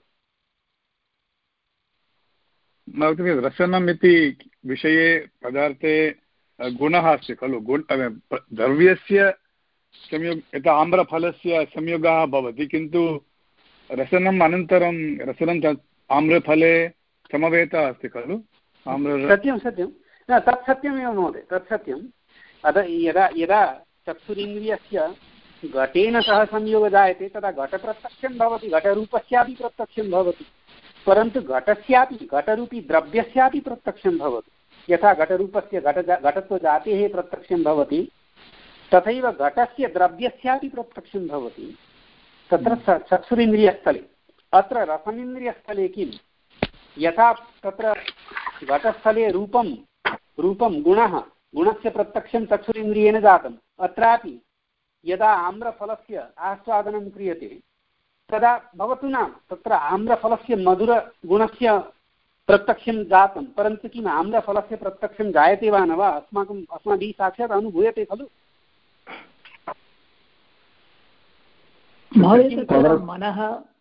रसनम् इति विषये पदार्थे गुणः अस्ति खलु। गुण द्रव्यस्य संयोग यथा आम्रफलस्य संयोगः भवति, किन्तु रसनम् अनन्तरं रसनं तत् आम्रफले समवेतः अस्ति खलु। आम्र सत्यं सत्यं न तत् सत्यमेव महोदय, तत् सत्यम्। अतः यदा यदा चक्षुरिन्द्रियस्य घटेन सह संयोगः जायते तदा घटप्रत्यक्षं भवति, घटरूपस्यापि प्रत्यक्षं भवति, परन्तु घटस्यापि घटरूपी द्रव्यस्यापि प्रत्यक्षं भवति। यथा घटरूपस्य घट घटत्वजातेः प्रत्यक्षं भवति तथैव घटस्य द्रव्यस्यापि प्रत्यक्षं भवति तत्र चक्षुरिन्द्रियस्थले। अत्र रसनेन्द्रियस्थले किं, यथा तत्र घटस्थले रूपं रूपं गुणः गुणस्य प्रत्यक्षं चक्षुरिन्द्रियेण जातम्, अत्रापि यदा आम्रफलस्य आस्वादनं क्रियते तदा भवतु न तत्र आम्रफलस्य मधुरगुणस्य प्रत्यक्षं जातं, परन्तु किम् आम्रफलस्य प्रत्यक्षं जायते वा न वा अस्माकम् अस्माभिः साक्षात् अनुभूयते खलु। मनः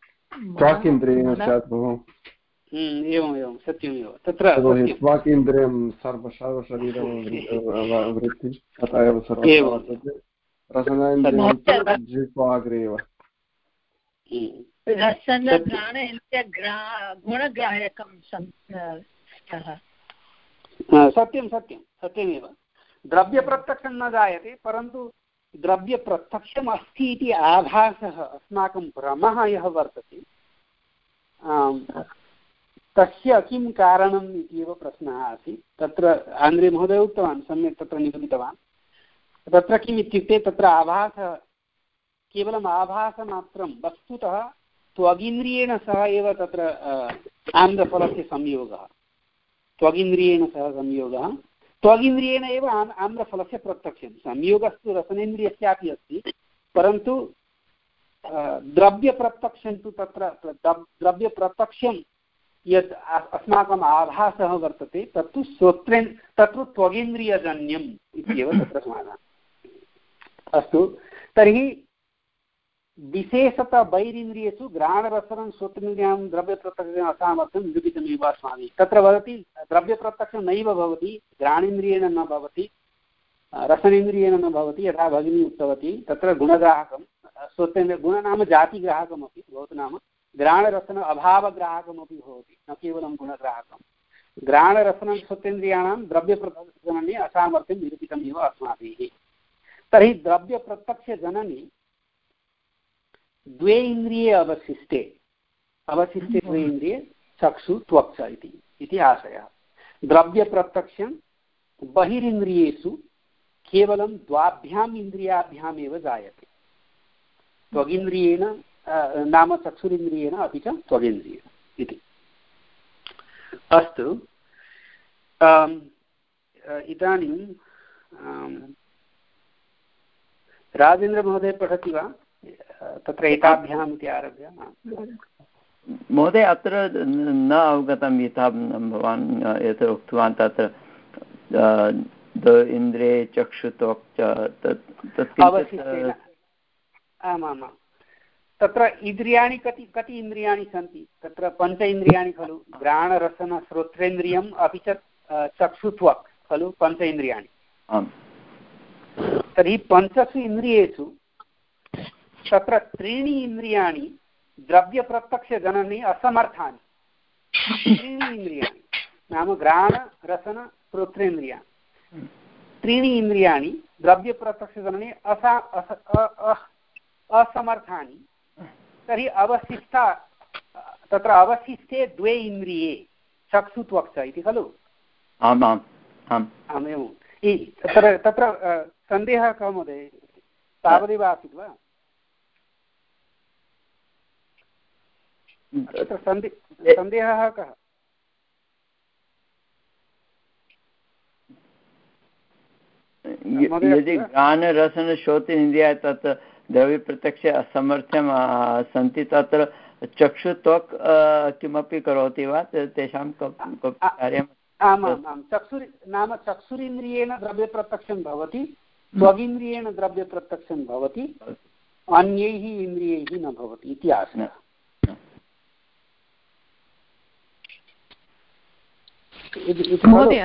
एवम् एवं सत्यमेव तत्र स्वाकेन्द्रियं सर्वशरीरं वृत्ति तथा एव रसनेन्द्रियं जिह्वाग्रे एव गुणग्राहकं सत्यं सत्यं सत्यमेव। द्रव्यप्रत्यक्षं न जायते परन्तु द्रव्यप्रत्यक्षम् अस्ति इति आभासः अस्माकं भ्रमः यः वर्तते तस्य किं कारणम् इत्येव प्रश्नः आसीत्। तत्र आन्द्रे महोदय उक्तवान्, सम्यक् तत्र निगदितवान्। तत्र किम् इत्युक्ते तत्र आभासः केवलम् आभासमात्रं, वस्तुतः त्वगिन्द्रियेण सह एव तत्र आम्रफलस्य संयोगः, त्वगिन्द्रियेण सह संयोगः, त्वगिन्द्रियेण एव आम्रफलस्य प्रत्यक्षं। संयोगस्तु रसनेन्द्रियस्यापि अस्ति, परन्तु द्रव्यप्रत्यक्षं तु तत्र द्रव्यप्रत्यक्षं यत् अस्माकम् आभासः वर्तते तत्तु श्रोत्रेण तत्तु त्वगेन्द्रियजन्यम् इत्येव तत्र समाधानम्। अस्तु, तर्हि विशेषतः बहिरिन्द्रियेषु घ्राणरसनं श्रोत्रेन्द्रियां द्रव्यप्रत्यक्षम् असामर्थ्यं निरूपितमेव अस्माभिः। तत्र वदति द्रव्यप्रत्यक्षं नैव भवति, घ्राणेन्द्रियेण न भवति, रसनेन्द्रियेण न भवति, यथा भगिनी उक्तवती। तत्र गुणग्राहकं श्रोत्रेन्द्रिय गुण नाम जातिग्राहकमपि भवतु, नाम घ्राणरसन अभावग्राहकमपि भवति, न केवलं गुणग्राहकं। घ्राणरसनं श्रोत्रेन्द्रियाणां द्रव्यप्रत्यक्षजनने असामर्थ्यं निरूपितमेव अस्माभिः। तर्हि द्रव्यप्रत्यक्षजनने द्वे इन्द्रिये अवशिष्टे अवशिष्टे द्वे इन्द्रिये चक्षु त्वक्ष इति इति आशयः। द्रव्यप्रत्यक्षं बहिरिन्द्रियेषु केवलं द्वाभ्याम् इन्द्रियाभ्याम् एव जायते, त्वगिन्द्रियेण नाम चक्षुरिन्द्रियेण अपि च त्वगेन्द्रियेण इति। अस्तु, इदानीं राजेन्द्रमहोदय पठति वा तत्र एताभ्याम् इति आरभ्य? महोदय अत्र न अवगतं यथा भवान् यत् उक्तवान् तत्र इन्द्रे चक्षुत्वक् आमामां तत्र इन्द्रियाणि कति कति इन्द्रियाणि सन्ति? तत्र पञ्च इन्द्रियाणि खलु, घ्राणरसन श्रोत्रेन्द्रियम् अपि च चक्षुत्वक् खलु, पञ्च इन्द्रियाणि। तर्हि पञ्चसु इन्द्रियेषु तत्र त्रीणि इन्द्रियाणि द्रव्यप्रत्यक्षजनने असमर्थानि। त्रीणि इन्द्रियाणि नाम घ्राण रसन श्रोत्रेन्द्रियाणि, त्रीणि इन्द्रियाणि द्रव्यप्रत्यक्षजनने असा असमर्थानि। तर्हि अवशिष्टा तत्र अवशिष्टे द्वे इन्द्रिये चक्षुत्वक्ष इति खलु। आम् आम् आम् आम् एवं तत्र तत्र सन्देहः कः महोदय? तावदेव आसीत् वा? तत्र सन्दे सन्देहः कः? यदि घ्राणरसन श्रोत्रेन्द्रियाः तत् द्रव्यप्रत्यक्षे असमर्थ्यं सन्ति तत्र चक्षुत्वक् किमपि करोति वा तेषां कार्यम्? आमाम् आम्, चक्षुरि नाम चक्षुरिन्द्रियेण द्रव्यप्रत्यक्षं भवति, त्वगिन्द्रियेण द्रव्यप्रत्यक्षं भवति, अन्यैः इन्द्रियैः न भवति इति आशयः। महोदय,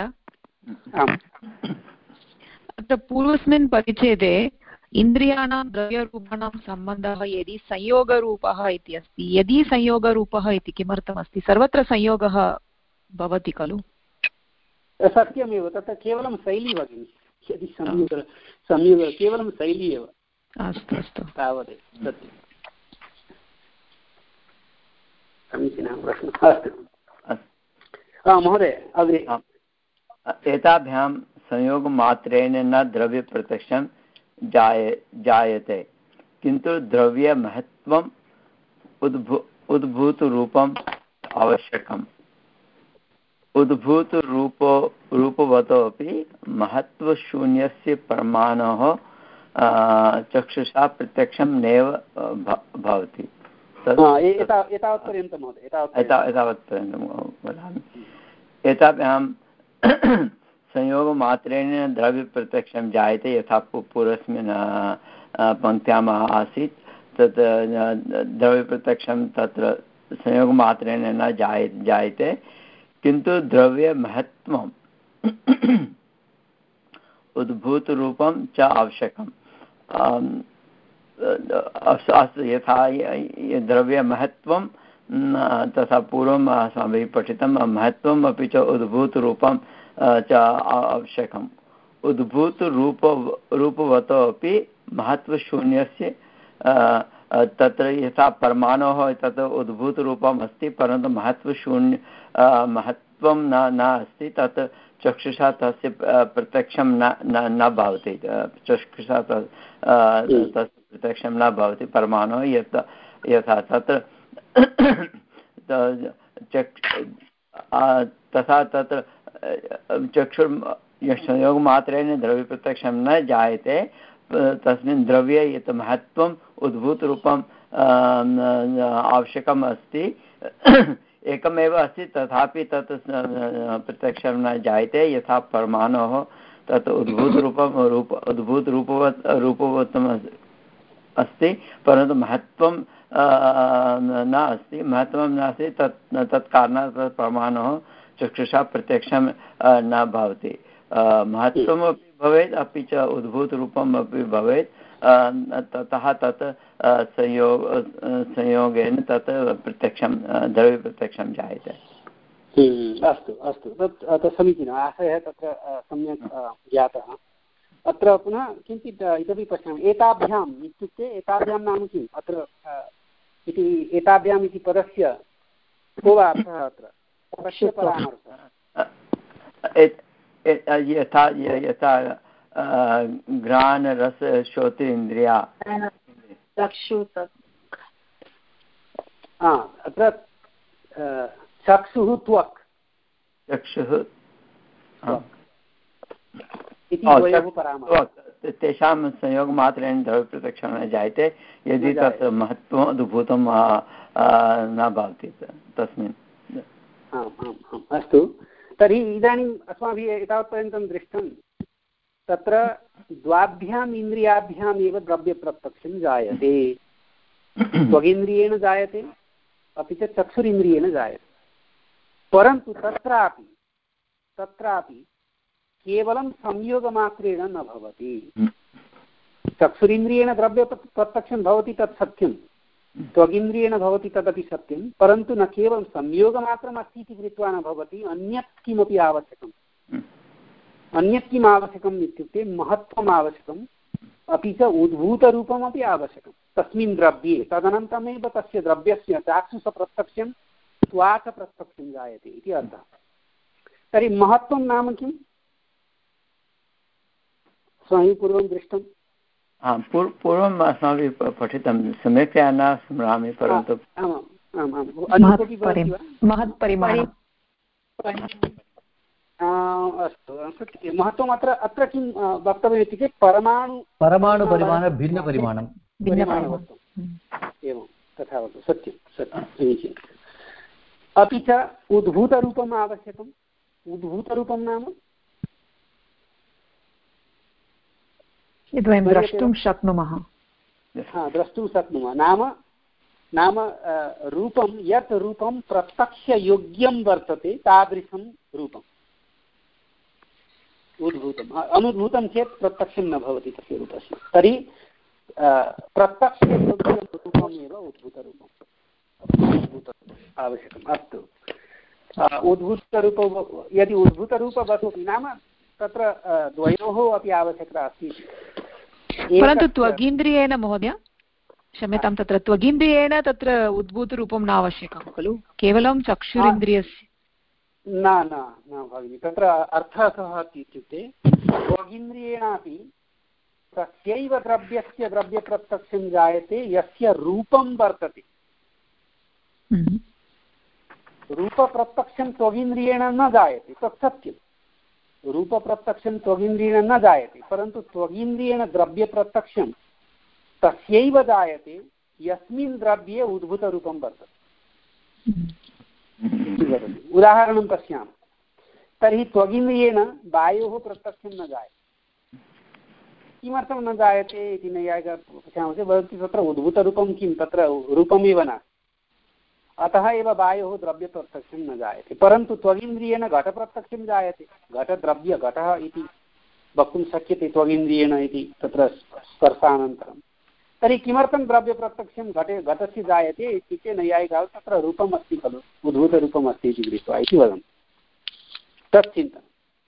अत्र पूर्वस्मिन् परिच्छेदे इन्द्रियाणां द्रव्यरूपाणां सम्बन्धः यदि संयोगरूपः इति अस्ति, यदि संयोगरूपः इति किमर्थमस्ति? सर्वत्र संयोगः भवति खलु? सत्यमेव, तत्र केवलं शैली भगिनि, यदि संयोग संयोग केवलं शैली एव। अस्तु अस्तु, तावदेव, सत्यं समीचीनः प्रश्नः। अस्तु महोदय, अग्रे। एताभ्यां संयोगमात्रेण न द्रव्यप्रत्यक्षं जाय जायते, किन्तु द्रव्यमहत्त्वम् उद्भू उद्भूतरूपम् आवश्यकम्। उद्भूतरूपो रूपवतोपि महत्त्वशून्यस्य परमाणोः चक्षुषा प्रत्यक्षं नैव भवति। एतावत्पर्यन्तं वदामि। एताभ्यां संयोगमात्रेण द्रव्यप्रत्यक्षं जायते, यथा पूर्वस्मिन् पङ्क्त्याम् आसीत्। तत् द्रव्यप्रत्यक्षं तत्र संयोगमात्रेण न जाय जायते, किन्तु द्रव्यमहत्त्वम् उद्भूतरूपं च आवश्यकम्। अस्तु, यथा द्रव्यमहत्त्वं तथा पूर्वम् अस्माभिः पठितं महत्त्वम् अपि च उद्भूतरूपं च आवश्यकम्। उद्भूतरूप रूपवतो अपि महत्त्वशून्यस्य तत्र यथा परमाणोः तत् उद्भूतरूपम् अस्ति, परन्तु महत्त्वशून्य महत्त्वं न न अस्ति। तत् चक्षुषा तस्य प्रत्यक्षं न न भवति। चक्षुषा तस्य प्रत्यक्षं न भवति परमाणुः, यथा यथा तत्र तथा तत्र चक्षुर् संयोगमात्रेण द्रव्यप्रत्यक्षं न जायते, तस्मिन् द्रव्ये यत् महत्त्वम् उद्भूतरूपम् आवश्यकम् अस्ति, एकमेव अस्ति, तथापि तत् प्रत्यक्षं न जायते। यथा परमाणोः तत् उद्भूतरूपं रूप उद्भूतरूपवत् रूपवत्तम् अस्ति, परन्तु महत्त्वं न अस्ति महत्त्वं नास्ति। तत् तत्कारणात् तत् परमाणुः चक्षुषा प्रत्यक्षं न भवति। महत्त्वमपि भवेत्, अपि च उद्भूतरूपम् अपि भवेत्। ततः तत् संयोग संयोगेन तत् प्रत्यक्षं द्रव्यप्रत्यक्षं जायते। अस्तु अस्तु, तत् तत् समीचीनम्। आशयः तत्र सम्यक् ज्ञातः। अत्र पुनः किञ्चित् इतोपि पश्यामि। एताभ्याम् इत्युक्ते एताभ्यां नाम किम् अत्र इति? एताभ्याम् इति पदस्य को वा अर्थः अत्र? पश्य परामर्शः। यथा यथा घ्राण रस श्रोतेन्द्रिया चक्षु, अत्र चक्षुः त्वक् चक्षुः तेषां संयोगमात्रेण द्रव्यप्रत्यक्षं न जायते, यदि तत् महत्त्वम् उद्भूतं न भवति तस्मिन्। अस्तु, तर्हि इदानीम् अस्माभिः एतावत्पर्यन्तं दृष्टं, तत्र द्वाभ्याम् इन्द्रियाभ्याम् एव द्रव्यप्रत्यक्षं जायते। त्वगिन्द्रियेण जायते, अपि च चक्षुरिन्द्रियेण जायते। परन्तु तत्रापि तत्रापि केवलं संयोगमात्रेण न भवति। चक्षुरिन्द्रियेण द्रव्यप्रत्यक्षं भवति, तत् सत्यं। त्वगिन्द्रियेण भवति, तदपि सत्यं। परन्तु न केवलं संयोगमात्रम् अस्ति इति कृत्वा न भवति, अन्यत् किमपि आवश्यकम्। अन्यत् किम् आवश्यकम् इत्युक्ते महत्त्वम् आवश्यकम्, अपि च उद्भूतरूपमपि आवश्यकं तस्मिन् द्रव्ये। तदनन्तरमेव तस्य द्रव्यस्य चाक्षुषप्रत्यक्षं त्वाचप्रत्यक्षं जायते इति अर्थः। तर्हि महत्त्वं नाम किम्? अस्माभिः पूर्वं दृष्टं। पूर्वम् अस्माभिः पठितं, सम्यक्तया न स्मरामि, परन्तु महत्परिमाणम्। अस्तु, महत्त्वम् अत्र अत्र किं वक्तव्यम् इत्युक्ते परमाणु परमाणुपरिमाण भिन्नपरिमाणं परिमाणवस्तु। एवं तथा वदतु, सत्यं सत्यं समीचीनम्। अपि च उद्भूतरूपम् आवश्यकम्। उद्भूतरूपं नाम यद्वयं द्रष्टुं शक्नुमः। द्रष्टुं शक्नुमः नाम नाम रूपं यत् रूपं प्रत्यक्षयोग्यं वर्तते तादृशं रूपम् उद्भूतम्। अनुद्भूतं चेत् प्रत्यक्षं न भवति तस्य रूपस्य। तर्हि प्रत्यक्षयोग्यं रूपमेव उद्भूतरूपम् आवश्यकम्। अस्तु, उद्भूतरूप यदि उद्भूतरूप भवति नाम तत्र द्वयोः अपि आवश्यकता अस्ति। परन्तु त्वगिन्द्रियेण महोदय, क्षम्यतां, तत्र त्वगिन्द्रियेण तत्र उद्भूतरूपं न आवश्यकं खलु, केवलं चक्षुरिन्द्रियस्य? न न न भगिनि, तत्र अर्थः कः इत्युक्ते त्वगिन्द्रियेणापि तस्यैव द्रव्यस्य द्रव्यप्रत्यक्षं जायते यस्य रूपं वर्तते। रूपप्रत्यक्षं त्वगिन्द्रियेण न जायते, तत् सत्यं। रूपप्रत्यक्षं त्वगिन्द्रियेण न जायते, परन्तु त्वगिन्द्रियेण द्रव्यप्रत्यक्षं तस्यैव जायते यस्मिन् द्रव्ये उद्भूतरूपं वर्तते। उदाहरणं पश्यामः। तर्हि त्वगिन्द्रियेण वायोः प्रत्यक्षं न जायते। किमर्थं न जायते इति नैयायिकाः पश्यामः चेत् वदन्ति तत्र उद्भूतरूपं किं, तत्र रूपमेव नास्ति, अतः एव वायोः द्रव्यप्रत्यक्षं न जायते। परन्तु त्वगिन्द्रियेण घटप्रत्यक्षं जायते। घटद्रव्य घटः इति वक्तुं शक्यते त्वगिन्द्रियेण इति तत्र स्पर्शानन्तरं। तर्हि किमर्थं द्रव्यप्रत्यक्षं घटे घटस्य जायते इत्युक्ते नैयायिकाः तत्र रूपम् अस्ति खलु, उद्भूतरूपम् अस्ति इति कृत्वा इति वदन्ति। तत् चिन्तनं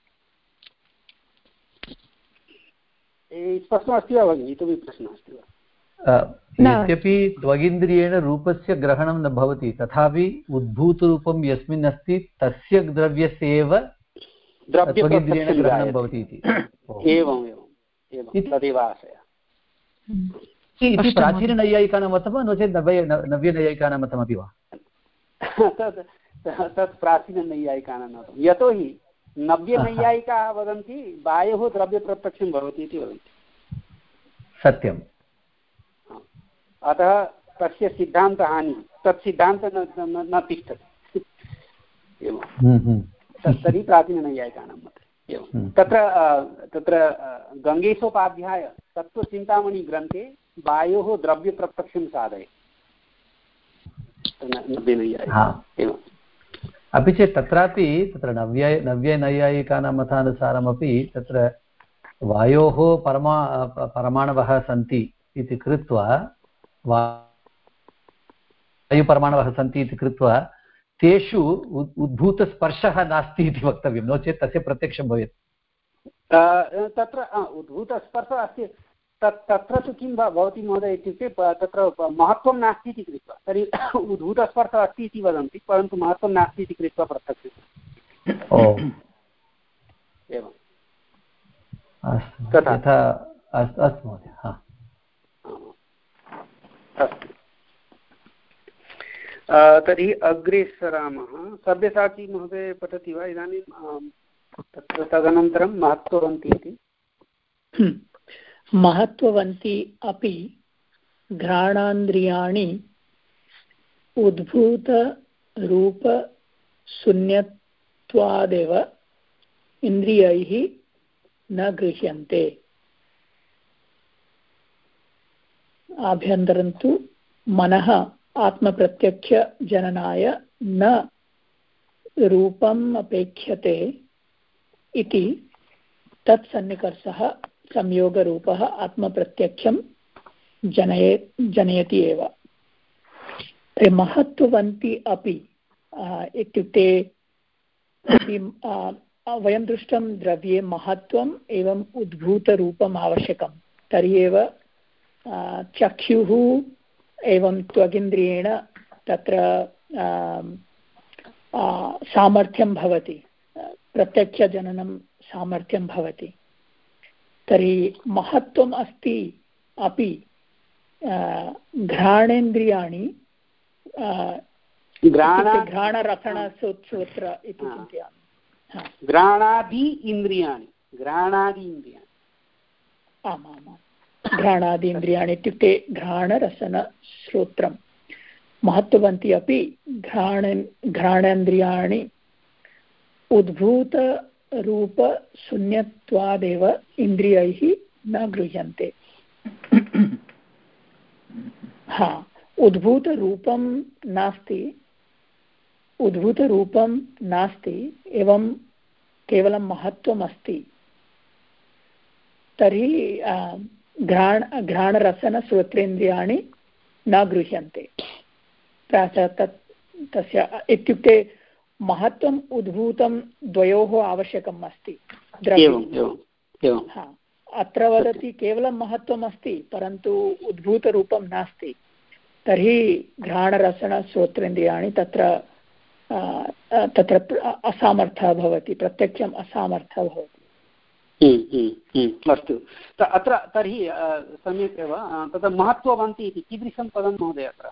स्पष्टमस्ति वा भगिनि? इतोपि प्रश्नः अस्ति वा? यद्यपि त्वगिन्द्रियेण रूपस्य ग्रहणं न भवति, तथापि उद्भूतरूपं यस्मिन् अस्ति तस्य द्रव्यस्य एव त्वगिन्द्रियेण ग्रहणं भवति इति। एवम् एवम् एवं तदेव आशयः। इति प्राचीननैयायिकानां मतं वा नो चेत् नव्य नव्यनैयायिकानां मतमपि वा? तत् तत् प्राचीननैयायिकानां मतं। यतोहि नव्यनैयायिकाः वदन्ति वायोः द्रव्यप्रत्यक्षं भवति इति वदन्ति। सत्यम्। अतः तस्य सिद्धान्तहानिः, तत् सिद्धान्तः न न तिष्ठति। एवं तर्हि प्राचीननैयायिकानां मते एवं। तत्र तत्र गङ्गेशोपाध्याय तत्त्वचिन्तामणिग्रन्थे वायोः द्रव्यप्रत्यक्षं साधयति एवम्। अपि चेत् तत्रापि तत्र नव्य नव्यनैयायिकानां मतानुसारमपि तत्र वायोः परमा परमाणवः सन्ति इति कृत्वा वायुपरमाणवः सन्ति इति कृत्वा तेषु उद्भूतस्पर्शः नास्ति इति वक्तव्यं, नो चेत् तस्य प्रत्यक्षं भवेत्। तत्र उद्भूतस्पर्शः अस्ति, तत् तत्र तु किं भवति महोदय इत्युक्ते तत्र महत्त्वं नास्ति इति कृत्वा, तर्हि उद्भूतस्पर्शः अस्ति इति वदन्ति, परन्तु महत्त्वं नास्ति इति कृत्वा प्रत्यक्षम्। एवं तथा अस्तु महोदय। अस्तु, तर्हि अग्रे सरामः। सव्यसाची महोदय पठति वा इदानीं? तत्र तदनन्तरं महत्त्ववन्ती इति। महत्त्ववन्ती अपि घ्राणान्द्रियाणि उद्भूतरूपशून्यत्वादेव इन्द्रियैः न गृह्यन्ते। आभ्यन्तरं तु मनः आत्मप्रत्यक्षजननाय न रूपम् अपेक्ष्यते इति तत्सन्निकर्षः संयोगरूपः आत्मप्रत्यक्षं जनये जनयति एव। महत्त्ववन्ती अपि इत्युक्ते वयं दृष्टं द्रव्ये महत्त्वम् एवं उद्भूतरूपम् आवश्यकं, तर्हि एव चक्षुः एवं त्वगिन्द्रियेण तत्र सामर्थ्यं भवति, प्रत्यक्षजननं सामर्थ्यं भवति। तर्हि महत्त्वम् अस्ति अपि घ्राणेन्द्रियाणि घ्राणरसनसूत्र इति चिन्तयामि। घ्राणादि इन्द्रियाणि, घ्राणादि इन्द्रियाणि, आमामां घ्राणादि इन्द्रियाणि इत्युक्ते घ्राणरसनश्रोत्रं। महत्त्ववन्ती अपि घ्राण घ्राणेन्द्रियाणि उद्भूतरूपशून्यत्वादेव इन्द्रियैः न गृह्यन्ते। हा, उद्भूतरूपं नास्ति, उद्भूतरूपं नास्ति एवं केवलं महत्त्वम् अस्ति, तर्हि घ्राण घ्राणरसनश्रोत्रेन्द्रियाणि न गृह्यन्ते। तत् तस्य इत्युक्ते महत्त्वम् उद्भूतं द्वयोः आवश्यकम् अस्ति द्रव्ये। अत्र वदति केवलं महत्त्वम् अस्ति परन्तु उद्भूतरूपं नास्ति, तर्हि घ्राणरसनश्रोत्रेन्द्रियाणि तत्र तत्र असामर्थः भवति, प्रत्यक्षम् असामर्थः भवति। अस्तु, अत्र तर्हि सम्यक् एव। तत्र महत्त्ववन्ति इति कीदृशं पदं महोदय? अत्र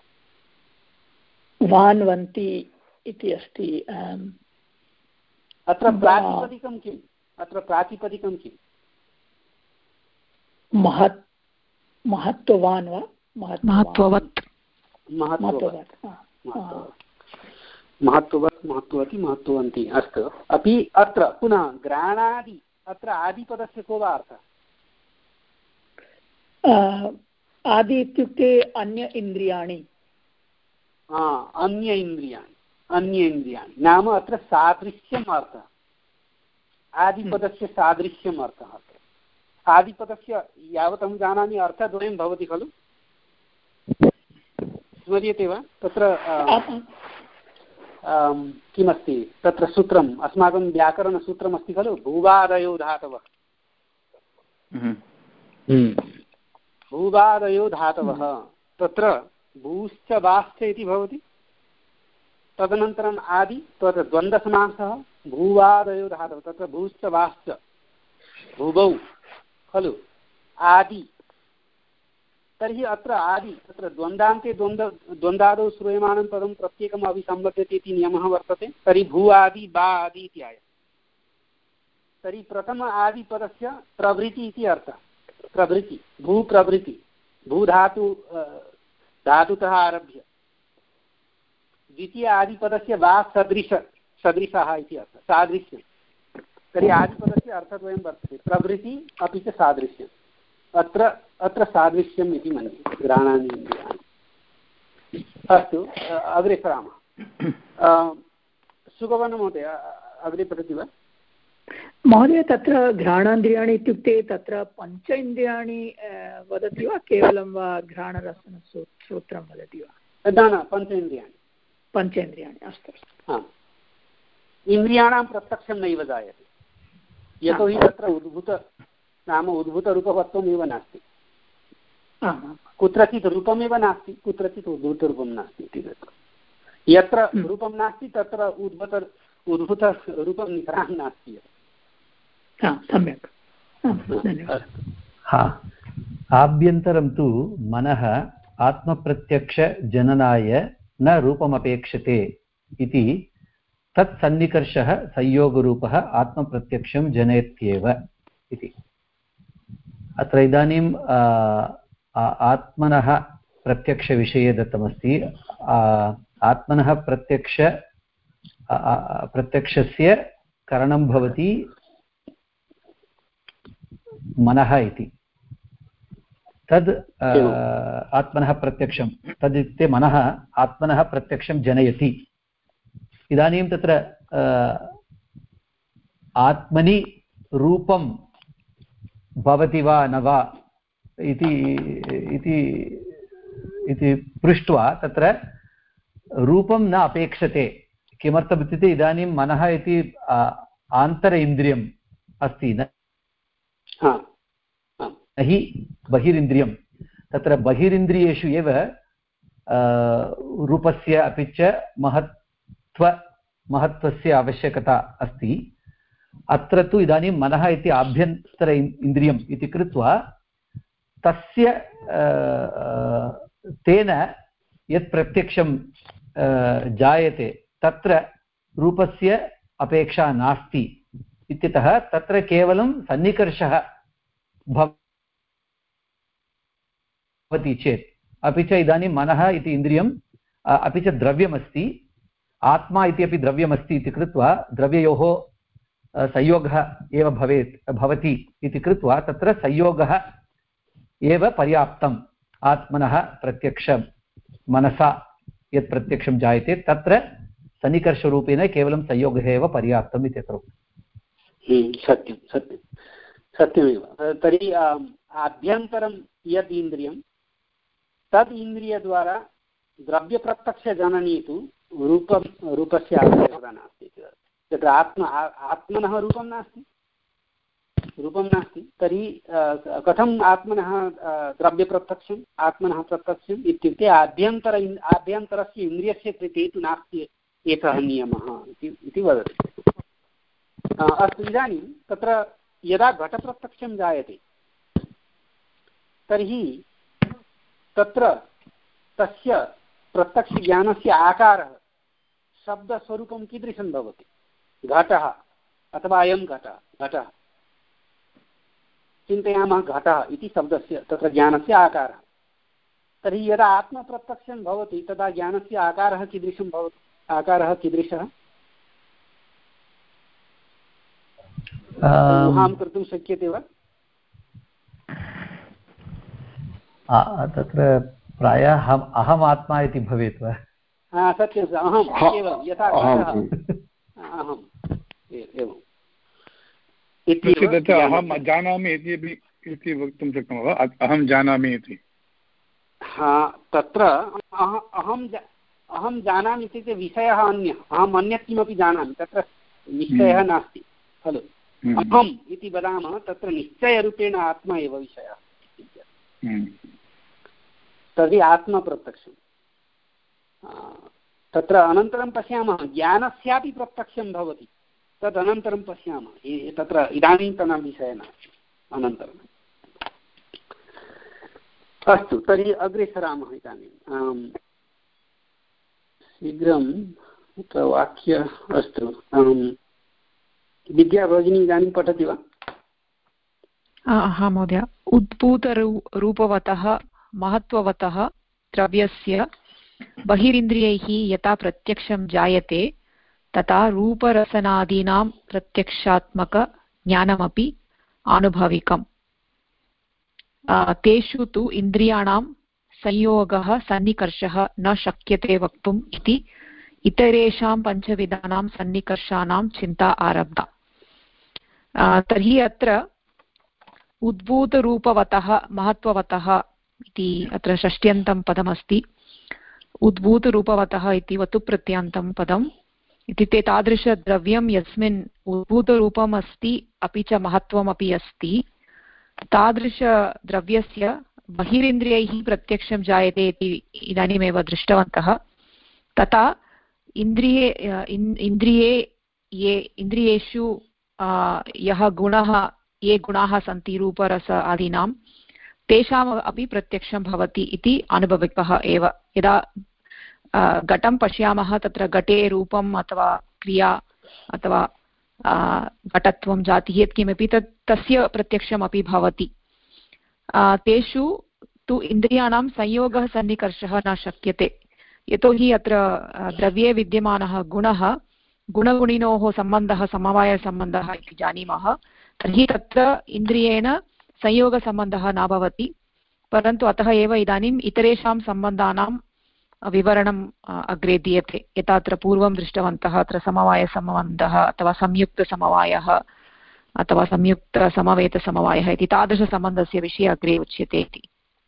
वान्वन्ति इति अस्ति। अत्र प्रातिपदिकं किम्? अत्र प्रातिपदिकं किम्? महत् महत्त्ववान् वा महत्त्ववत् महत्त्ववत् महत्त्ववत् महत्त्ववती महत्त्ववन्ती। अस्तु। अपि अत्र पुनः घ्राणादि अत्र आदिपदस्य को वा अर्थः? आदि इत्युक्ते अन्य इन्द्रियाणि। अन्य इन्द्रियाणि अन्य इन्द्रियाणि नाम अत्र सादृश्यम् अर्थः। आदिपदस्य सादृश्यम् अर्थः। अत्र आदिपदस्य यावत् जानामि अर्थद्वयं भवति खलु, स्मर्यते वा? तत्र किमस्ति तत्र सूत्रम्, अस्माकं व्याकरणसूत्रमस्ति खलु, भूवादयो धातवः। भूवादयो धातवः तत्र भूश्च वाश्च इति भवति। तदनन्तरम् आदि तत्र द्वन्द्वसमासः, भूवादयो धातवः तत्र भूश्च वाश्च भूवौ खलु आदि। तर्हि अत्र आदि तत्र द्वन्द्वान्ते द्वन्द्व द्वन्द्वादौ श्रूयमाणं पदं प्रत्येकम् अभिसम्बध्यते इति नियमः वर्तते। तर्हि भू आदि बा आदि इति आयते। तर्हि प्रथम आदिपदस्य प्रभृति इति अर्थः। प्रभृति भूप्रभृति भूधातु धातुतः आरभ्य। द्वितीय आदिपदस्य वा सदृश सदृशः इति अर्थः, सादृश्यं। तर्हि आदिपदस्य अर्थद्वयं वर्तते, प्रभृति अपि च सादृश्यम्। अत्र अत्र सादृश्यम् इति मन्ये घ्राणानि इन्द्रियाणि। अस्तु, अग्रे सरामः। सुगवनमहोदय अग्रे पठति वा? महोदय, तत्र घ्राणान्द्रियाणि इत्युक्ते तत्र पञ्च इन्द्रियाणि वदति वा, केवलं वा घ्राणरसनश्रोत्रं वदति वा? न न, पञ्च इन्द्रियाणि। पञ्च इन्द्रियाणि, अस्तु अस्तु। आम्, इन्द्रियाणां प्रत्यक्षं नैव जायते, यतोहि तत्र उद्भूत नाम उद्भूतरूपवत्वमेव नास्ति। कुत्रचित् रूपमेव नास्ति, कुत्रचित् उद्भूतरूपं नास्ति इति कृत्वा यत्र रूपं नास्ति तत्र उद्भूत उद्भूतरूपं निकरान् नास्ति। सम्यक्, हा। आभ्यन्तरं तु मनः आत्मप्रत्यक्षजननाय न रूपमपेक्षते इति तत्सन्निकर्षः संयोगरूपः आत्मप्रत्यक्षं जनयत्येव इति। अत्र इदानीं आत्मनः प्रत्यक्षविषये दत्तमस्ति। आत्मनः प्रत्यक्ष प्रत्यक्षस्य करणं भवति मनः इति। तद् आत्मनः प्रत्यक्षं तदित्युक्ते मनः आत्मनः प्रत्यक्षं जनयति। इदानीं तत्र आत्मनि रूपं भवति वा न वा इति इति पृष्ट्वा तत्र रूपं न अपेक्षते। किमर्थम् इत्युक्ते इदानीं मनः इति आन्तर इन्द्रियम् अस्ति, न हि बहिरिन्द्रियं। तत्र बहिरिन्द्रियेषु एव रूपस्य अपि च महत्त्व महत्त्वस्य आवश्यकता अस्ति। अत्र तु इदानीं मनः इति आभ्यन्तर इन्द्रियम् इति कृत्वा तस्य तेन यत् प्रत्यक्षं जायते तत्र रूपस्य अपेक्षा नास्ति इत्यतः तत्र केवलं सन्निकर्षः भवति चेत्, अपि च इदानीं मनः इति इन्द्रियम् अपि च द्रव्यमस्ति, आत्मा इति अपि द्रव्यमस्ति इति कृत्वा द्रव्ययोः संयोगः एव भवेत् भवति इति कृत्वा तत्र संयोगः एव पर्याप्तम्। आत्मनः प्रत्यक्षं मनसा यत् प्रत्यक्षं जायते तत्र सन्निकर्षरूपेण केवलं संयोगः एव पर्याप्तम् इत्यत्र उक्तम्। सत्यं सत्यं सत्यमेव। तर्हि आभ्यन्तरं यद् इन्द्रियं तद् इन्द्रियद्वारा द्रव्यप्रत्यक्षजननी तु रूपं रूपस्य आवश्यकता नास्ति। तत्र आत्म आत्मनः रूपं नास्ति, रूपं नास्ति, तर्हि कथम् आत्मनः द्रव्यप्रत्यक्षम् आत्मनः प्रत्यक्षम् इत्युक्ते आभ्यन्तर आभ्यन्तरस्य इन्द्रियस्य कृते तु नास्ति एकः नियमः इति वदति। अस्तु, इदानीं तत्र यदा घटप्रत्यक्षं जायते तर्हि तत्र तस्य प्रत्यक्षज्ञानस्य आकारः शब्दस्वरूपं कीदृशं भवति? घटः अथवा अयं घटः घटः चिन्तयामः घटः इति शब्दस्य तत्र ज्ञानस्य आकारः। तर्हि यदा आत्मप्रत्यक्षं भवति तदा ज्ञानस्य आकारः कीदृशं भवति? आकारः कीदृशः? ऊहां कर्तुं शक्यते वा? तत्र प्रायः अहम् आत्मा इति भवेत् वा? हा सत्यं, अहम् एवं यथा अहम् एवम् तत्र अहं जानामि इति वक्तुं शक्नोमि वा? अहं जानामि इति हा तत्र अहं अहं जानामि इत्युक्ते विषयः अन्यः, अहम् अन्यत् किमपि जानामि, तत्र निश्चयः नास्ति खलु। अहम् इति वदामः तत्र निश्चयरूपेण आत्मा एव विषयः, तर्हि आत्मप्रत्यक्षं। तत्र अनन्तरं पश्यामः ज्ञानस्यापि प्रत्यक्षं भवति, तद् अनन्तरं पश्यामः, तत्र इदानीन्तनविषयः नास्ति, अनन्तरम्। अस्तु, तर्हि अग्रे सरामः इदानीं शीघ्रं तत्र वाक्य। अस्तु, विद्या भगिनी इदानीं पठति वा? हा महोदय। उद्भूतरूपवतः महत्त्ववतः द्रव्यस्य बहिरिन्द्रियैः यथा प्रत्यक्षं जायते तथा रूपरसनादीनां प्रत्यक्षात्मकज्ञानमपि आनुभविकम्। तेषु तु इन्द्रियाणां संयोगः सन्निकर्षः न शक्यते वक्तुम् इति इतरेषां पञ्चविधानां सन्निकर्षाणां चिन्ता आरब्धा। तर्हि अत्र उद्भूतरूपवतः महत्त्ववतः इति अत्र षष्ट्यन्तं पदमस्ति। उद्भूतरूपवतः इति वतुप्रत्ययान्तं पदम् इत्युक्ते तादृशद्रव्यं यस्मिन् उद्भूतरूपम् अस्ति अपि च महत्त्वमपि अस्ति, तादृशद्रव्यस्य बहिरिन्द्रियैः प्रत्यक्षं जायते इति इदानीमेव दृष्टवन्तः। तथा इन्द्रिये इन्द्रिये ये इन्द्रियेषु यः गुणः ये गुणाः सन्ति रूपरस आदीनां तेषाम् अपि प्रत्यक्षं भवति इति अनुभविकः एव। यदा घटं पश्यामः तत्र घटे रूपम् अथवा क्रिया अथवा घटत्वं जातिः यत्किमपि तत् तस्य प्रत्यक्षमपि भवति। तेषु तु इन्द्रियाणां संयोगः सन्निकर्षः न शक्यते, यतोहि अत्र द्रव्ये विद्यमानः गुणः गुणगुणिनोः सम्बन्धः समवायसम्बन्धः इति जानीमः। तर्हि तत्र इन्द्रियेण संयोगसम्बन्धः न भवति, परन्तु अतः एव इदानीम् इतरेषां सम्बन्धानां विवरणम् अग्रे दीयते। यथा अत्र पूर्वं दृष्टवन्तः अत्र समवायसम्बन्धः अथवा संयुक्तसमवायः अथवा संयुक्तसमवेतसमवायः इति तादृशसम्बन्धस्य विषये अग्रे उच्यते इति।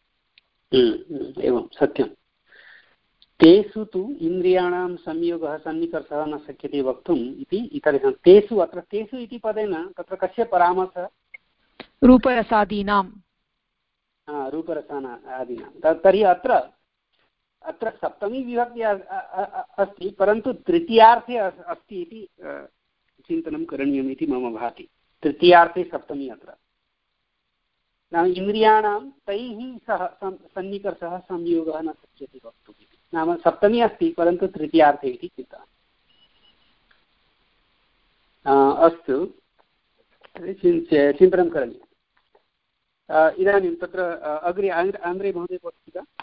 एवं सत्यं। तेषु तु इन्द्रियाणां संयोगः सन्निकर्षः न शक्यते वक्तुम् इति इतरेषां। तेषु अत्र तेषु इति पदेन तत्र कस्य परामर्शः? रूपरसादीनां। रूपरसाना आदीनां। तर्हि अत्र अत्र सप्तमी विभक्ति अस्ति, परन्तु तृतीयार्थे अस्ति इति चिन्तनं करणीयम् इति मम भाति। तृतीयार्थे सप्तमी अत्र नाम इन्द्रियाणां तैः सह सन्निकर्षः संयोगः न शक्यते वक्तुम् इति। नाम सप्तमी अस्ति परन्तु तृतीयार्थे इति चिन्ता। अस्तु, चिन्तनं करणीयम्। इदानीं तत्र अग्रे आन्द्रे महोदय पठति वा?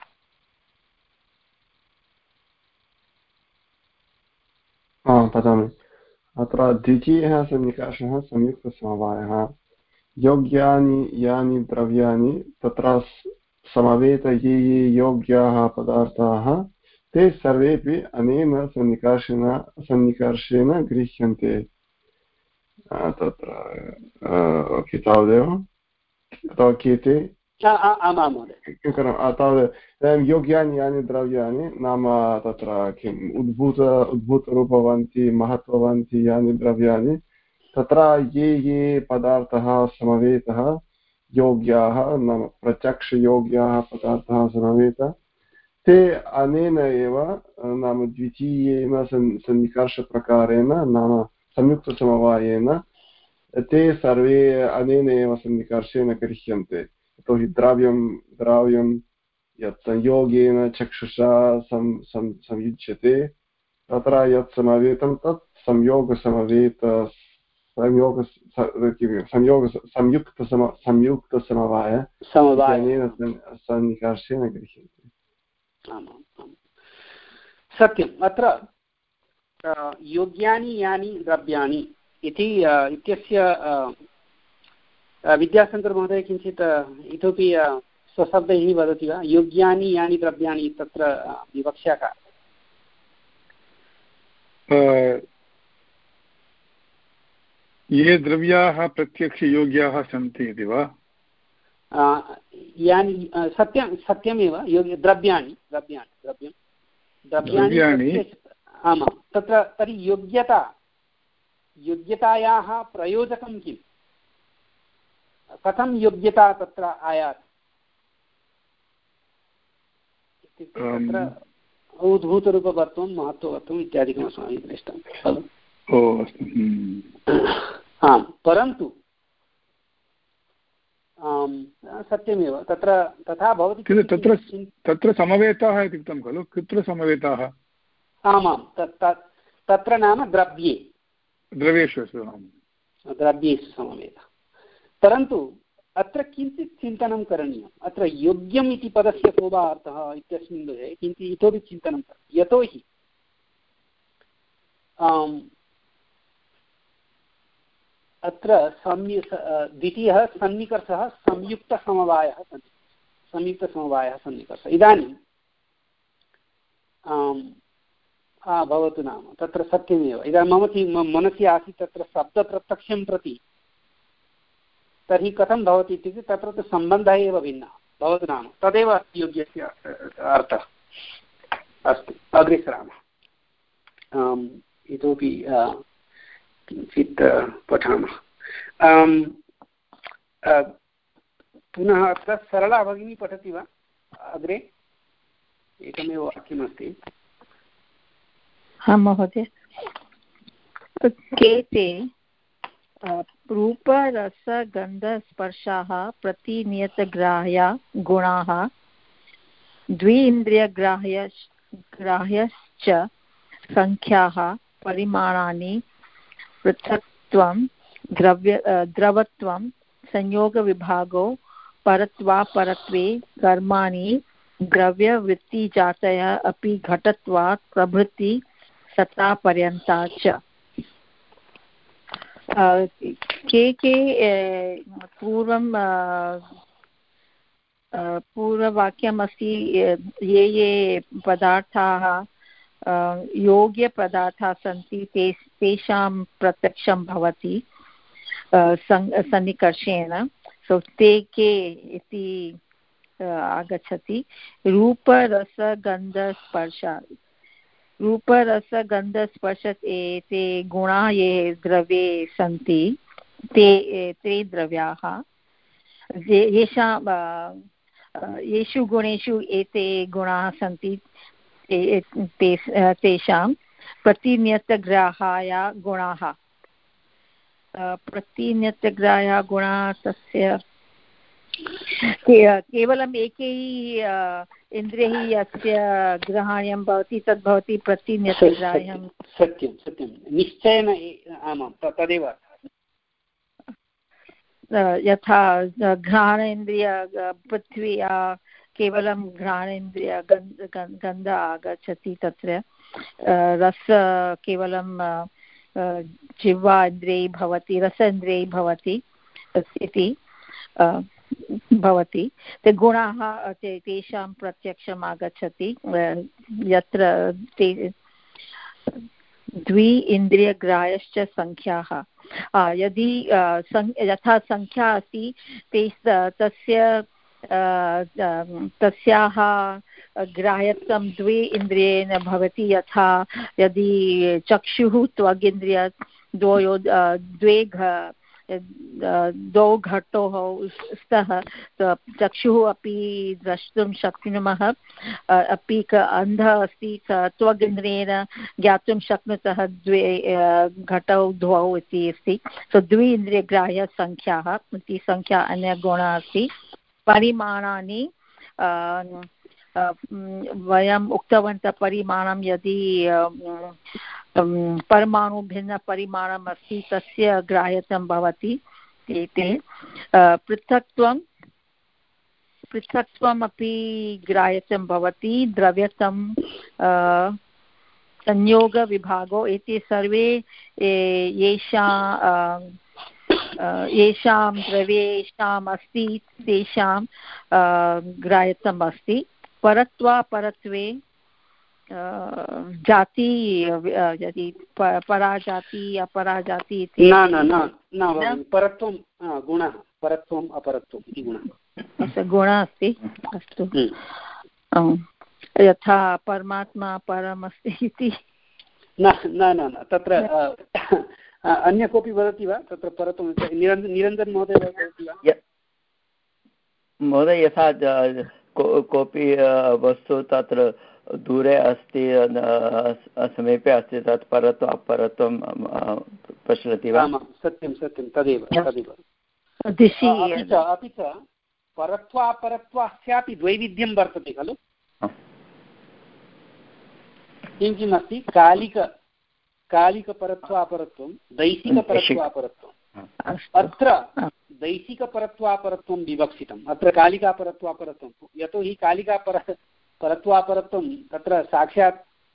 पठामि। अत्र द्वितीयः सन्निकर्षः संयुक्तसमवायः। योग्यानि यानि द्रव्याणि तत्र समवेत ये ये योग्याः पदार्थाः ते सर्वेपि अनेन सन्निकर्षेण सन्निकर्षेण गृह्यन्ते। तत्र तावदेव अथवा केते तावत् योग्यानि यानि द्रव्याणि नाम तत्र किम् उद्भूत उद्भूतरूपवन्ति महत्त्ववन्ति यानि द्रव्याणि तत्र ये ये पदार्थाः समवेतः योग्याः नाम प्रत्यक्षयोग्याः पदार्थाः समवेतः ते अनेन एव नाम द्वितीयेन सन्निकर्षप्रकारेण नाम संयुक्तसमवायेन ते सर्वे अनेन एव सन्निकर्षेण गृह्यन्ते। यतोहि द्रव्यं द्रव्यं यत् संयोगेन चक्षुषा सं सं संयुज्यते तत्र यत् समवेतं तत् संयोगसमवेत संयोग संयोग संयुक्तसम संयुक्तसमवाय इत्यनेन सन्निकर्षेण गृह्यन्ते। आमाम् सत्यम्। अत्र योग्यानि यानि द्रव्याणि इति इत्यस्य विद्याशङ्करमहोदय किञ्चित् इतोपि स्वशब्दैः वदति वा? योग्यानि यानि द्रव्याणि तत्र विवक्षा का? ये द्रव्याः प्रत्यक्षयोग्याः सन्ति इति वा? यानि सत्यं सत्यमेव योग्य द्रव्याणि द्रव्याणि द्रव्यं द्रव्याणि आमां तत्र तर्हि योग्यता योग्यतायाः प्रयोजकं किम्? कथं योग्यता तत्र आयाति इत्युक्ते तत्र उद्भूतरूपवत्वं महत्त्ववत्वम् इत्यादिकम् अस्माभिः दृष्टं खलु? ओ अस्तु। आम् परन्तु सत्यमेव तत्र तथा भवति। किन्तु तत्र तत्र समवेताः इति उक्तं खलु? कुत्र समवेताः? आमां तत्र नाम द्रव्ये द्रव्येषु द्रव्येषु समवेतः। परन्तु अत्र किञ्चित् चिन्तनं करणीयम्। अत्र योग्यम् इति पदस्य को वा अर्थः इत्यस्मिन् विषये किञ्चित् इतोपि चिन्तनं करणीयं। यतोहि अत्र सम्य द्वितीयः सन्निकर्षः संयुक्तसमवायः संयुक्तसमवायः सन्निकर्षः। इदानीं भवतु नाम तत्र सत्यमेव। इदानीं मम मनसि आसीत् तत्र शब्दप्रत्यक्षं प्रति तर्हि कथं भवति इत्युक्ते तत्र तु सम्बन्धः एव भिन्नः भवतु नाम तदेव योग्यस्य अर्थः। अस्तु अग्रे सरामः। इतोपि किञ्चित् पठामः। पुनः अत्र सरला भगिनी पठति वा? अग्रे एकमेव वाक्यमस्ति। हाँ महोदय। के ते रूपरसगन्धस्पर्शाः प्रतिनियतग्राह्या गुणाः द्विन्द्रियग्राह्य ग्राह्यश्च संख्याः परिमाणानि पृथक्त्वं द्रव्य द्रवत्वं संयोगविभागो परत्वापरत्वे कर्माणि द्रव्यवृत्तिजातयः अपि घटत्वात् प्रभृति सत्तापर्यन्ता च। के के पूर्वं पूर्ववाक्यमस्ति ये ये पदार्थाः योग्यपदार्थाः सन्ति ते तेषां प्रत्यक्षं भवति सन्निकर्षेण। सो ते के इति आगच्छति। रूपरसगन्धस्पर्श रूपरसगन्धस्पर्श ते गुणाः ये द्रव्ये सन्ति ते ते द्रव्याः येषां येषु गुणेषु एते गुणाः सन्ति ते तेषां प्रतिनियतग्राह्याः गुणाः प्रतिनियतग्राह्याः गुणाः तस्य केवलम् एकैः इन्द्रियैः यस्य ग्रहणीयं भवति तद् भवति प्रतिनियतग्राह्यं। सत्यं सत्यं निश्चयेन आमां तदेव। यथा घ्राणेन्द्रिय पृथ्वी केवलं घ्राणेन्द्रिय गन्ध आगच्छति तत्र रस केवलं जिह्वा इन्द्रियै भवति रसेन्द्रियै भवति इति भवति। ते गुणाः ते तेषां प्रत्यक्षम् आगच्छति यत्र ते द्वि इन्द्रियग्राह्यश्च संख्याः। यदि यथा संख्या अस्ति ते तस्य तस्याः ग्राह्यत्वं द्वे इन्द्रियेण भवति। यथा यदि चक्षुः त्वगिन्द्रिय द्वयो द्वे द्वौ घटोः स्तः चक्षुः अपि द्रष्टुं शक्नुमः अपि क अन्धः अस्ति त्वगिन्द्रियेण ज्ञातुं शक्नुतः द्वे घटौ द्वौ इति अस्ति। सो द्वि इन्द्रियग्राह्यसङ्ख्याः इति संख्या अन्यगुणः अस्ति। परिमाणानि वयम् उक्तवन्तः परिमाणं यदि परमाणु भिन्नपरिमाणम् अस्ति तस्य ग्राह्यत्वं भवति इति पृथक्त्वं पृथक्त्वमपि ग्राह्यत्वं भवति द्रव्यत्वं संयोगविभागो एते सर्वे येषां येषां द्रव्ये येषाम् अस्ति तेषां ग्राह्यत्वम् अस्ति परत्वापरत्वे जाति यदि पराजाति अपराजाति इति न न न परत्वं गुणः परत्वम् अपरत्वम् इति गुणः गुणः अस्ति अस्तु यथा परमात्मा परमस्ति इति न न न तत्र अन्य कोऽपि वदति वा तत्र परत्वं निरञ्जन महोदय वदति वा महोदय यथा कोऽपि वस्तु तत्र दूरे अस्ति समीपे अस्ति तत् परत्व अपरत्वं प्रचलति वा सत्यं सत्यं तदेव तदेव अपि च परत्वापरत्वास्यापि द्वैविध्यं वर्तते खलु किं किम् अस्ति कालिक कालिकपरत्वापरत्वं दैशिकपरत्वापरत्वम् अत्र दैशिकपरत्वापरत्वं विवक्षितम् अत्र कालिकापरत्वापरत्वं यतोहि कालिकापर परत्वापरत्वं तत्र साक्षात्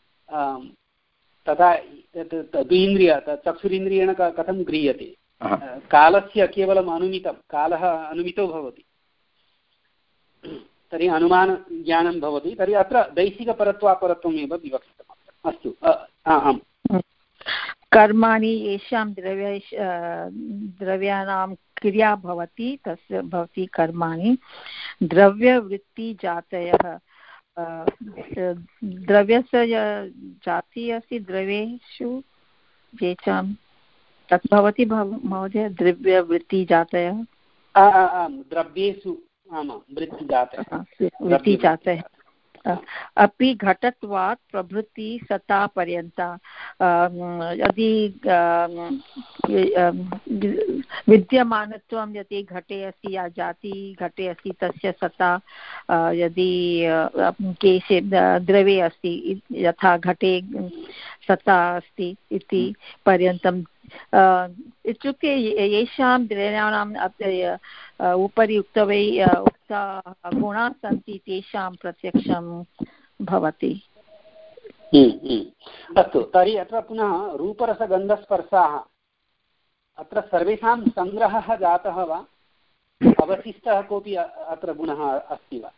तथा द्वीन्द्रिय चक्षुरिन्द्रियेण कथं गृह्यते कालस्य केवलम् अनुमितं कालः अनुमितो भवति तर्हि अनुमानज्ञानं भवति तर्हि अत्र दैशिकपरत्वापरत्वम् एव विवक्षितम् अस्तु आम् कर्माणि येषां द्रव्य द्रव्याणां क्रिया भवति तस्य भवति कर्माणि द्रव्यवृत्तिजातयः द्रव्यस्य जाति अस्ति द्रव्येषु येषां तत् भवति महोदय द्रव्यवृत्तिजातयः द्रव्येषु आमां वृत्तिजातयः वृत्तिजातयः अपि घटत्वात् प्रभृति सत्ता पर्यन्ता यदि विद्यमानत्वं यदि घटे अस्ति या जाति घटे अस्ति तस्य सत्ता यदि केशे द्रवे अस्ति यथा घटे सत्ता अस्ति इति पर्यन्तं इत्युक्ते येषां द्रव्याणाम् उपरि उक्तवै उक्ता गुणाः सन्ति तेषां प्रत्यक्षं भवति। अस्तु तर्हि अत्र पुनः रूपरसगन्धस्पर्शाः अत्र सर्वेषां सङ्ग्रहः जातः वा अवशिष्टः कोऽपि अत्र गुणः अस्ति वा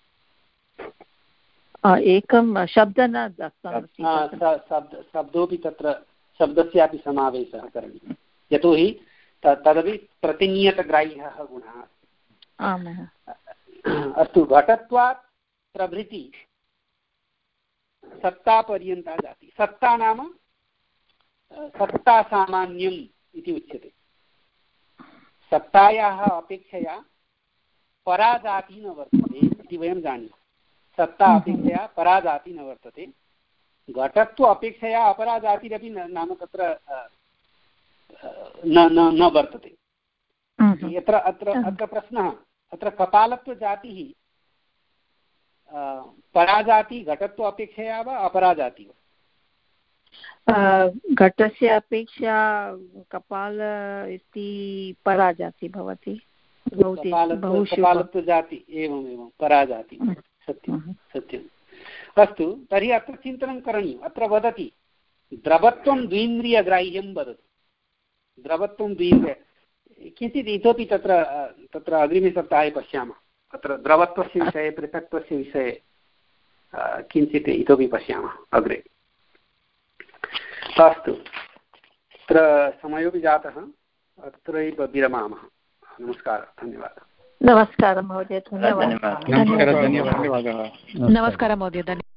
एकं शब्दः न दत्तः शब्द शब्दोऽपि तत्र शब्दस्यापि समावेशः करणीयः यतोहि तदपि प्रतिनियतग्राह्यः गुणः अस्तु घटत्वात् प्रभृति सत्तापर्यन्ता जाति सत्ता नाम सत्तासामान्यम् इति उच्यते सत्तायाः अपेक्षया पराजाति न वर्तते इति वयं जानीमः सत्ता अपेक्षया पराजाति न वर्तते घटत्व अपेक्षया अपराजातिरपि नाम तत्र न न न वर्तते यत्र अत्र अत्र प्रश्नः अत्र कपालत्वजातिः पराजाति घटत्व अपेक्षया वा अपराजाति वा घटस्य अपेक्षा कपाल इति पराजाति भवति कपालत्वजाति एवम् एवं पराजाति सत्यं सत्यम् अस्तु तर्हि अत्र चिन्तनं करणीयम् अत्र वदति द्रवत्वं द्वीन्द्रियग्राह्यं वदति द्रवत्वं द्वीन्द्रिय किञ्चित् इतोपि तत्र तत्र अग्रिमे सप्ताहे पश्यामः अत्र द्रवत्वस्य विषये पृथक्त्वस्य विषये किञ्चित् इतोपि पश्यामः अग्रे अस्तु अत्र समयोपि जातः अत्रैव विरमामः नमस्कारः धन्यवादः नमस्कारः महोदय धन्यवादः नमस्कारः धन्यवादः नमस्कारः महोदय।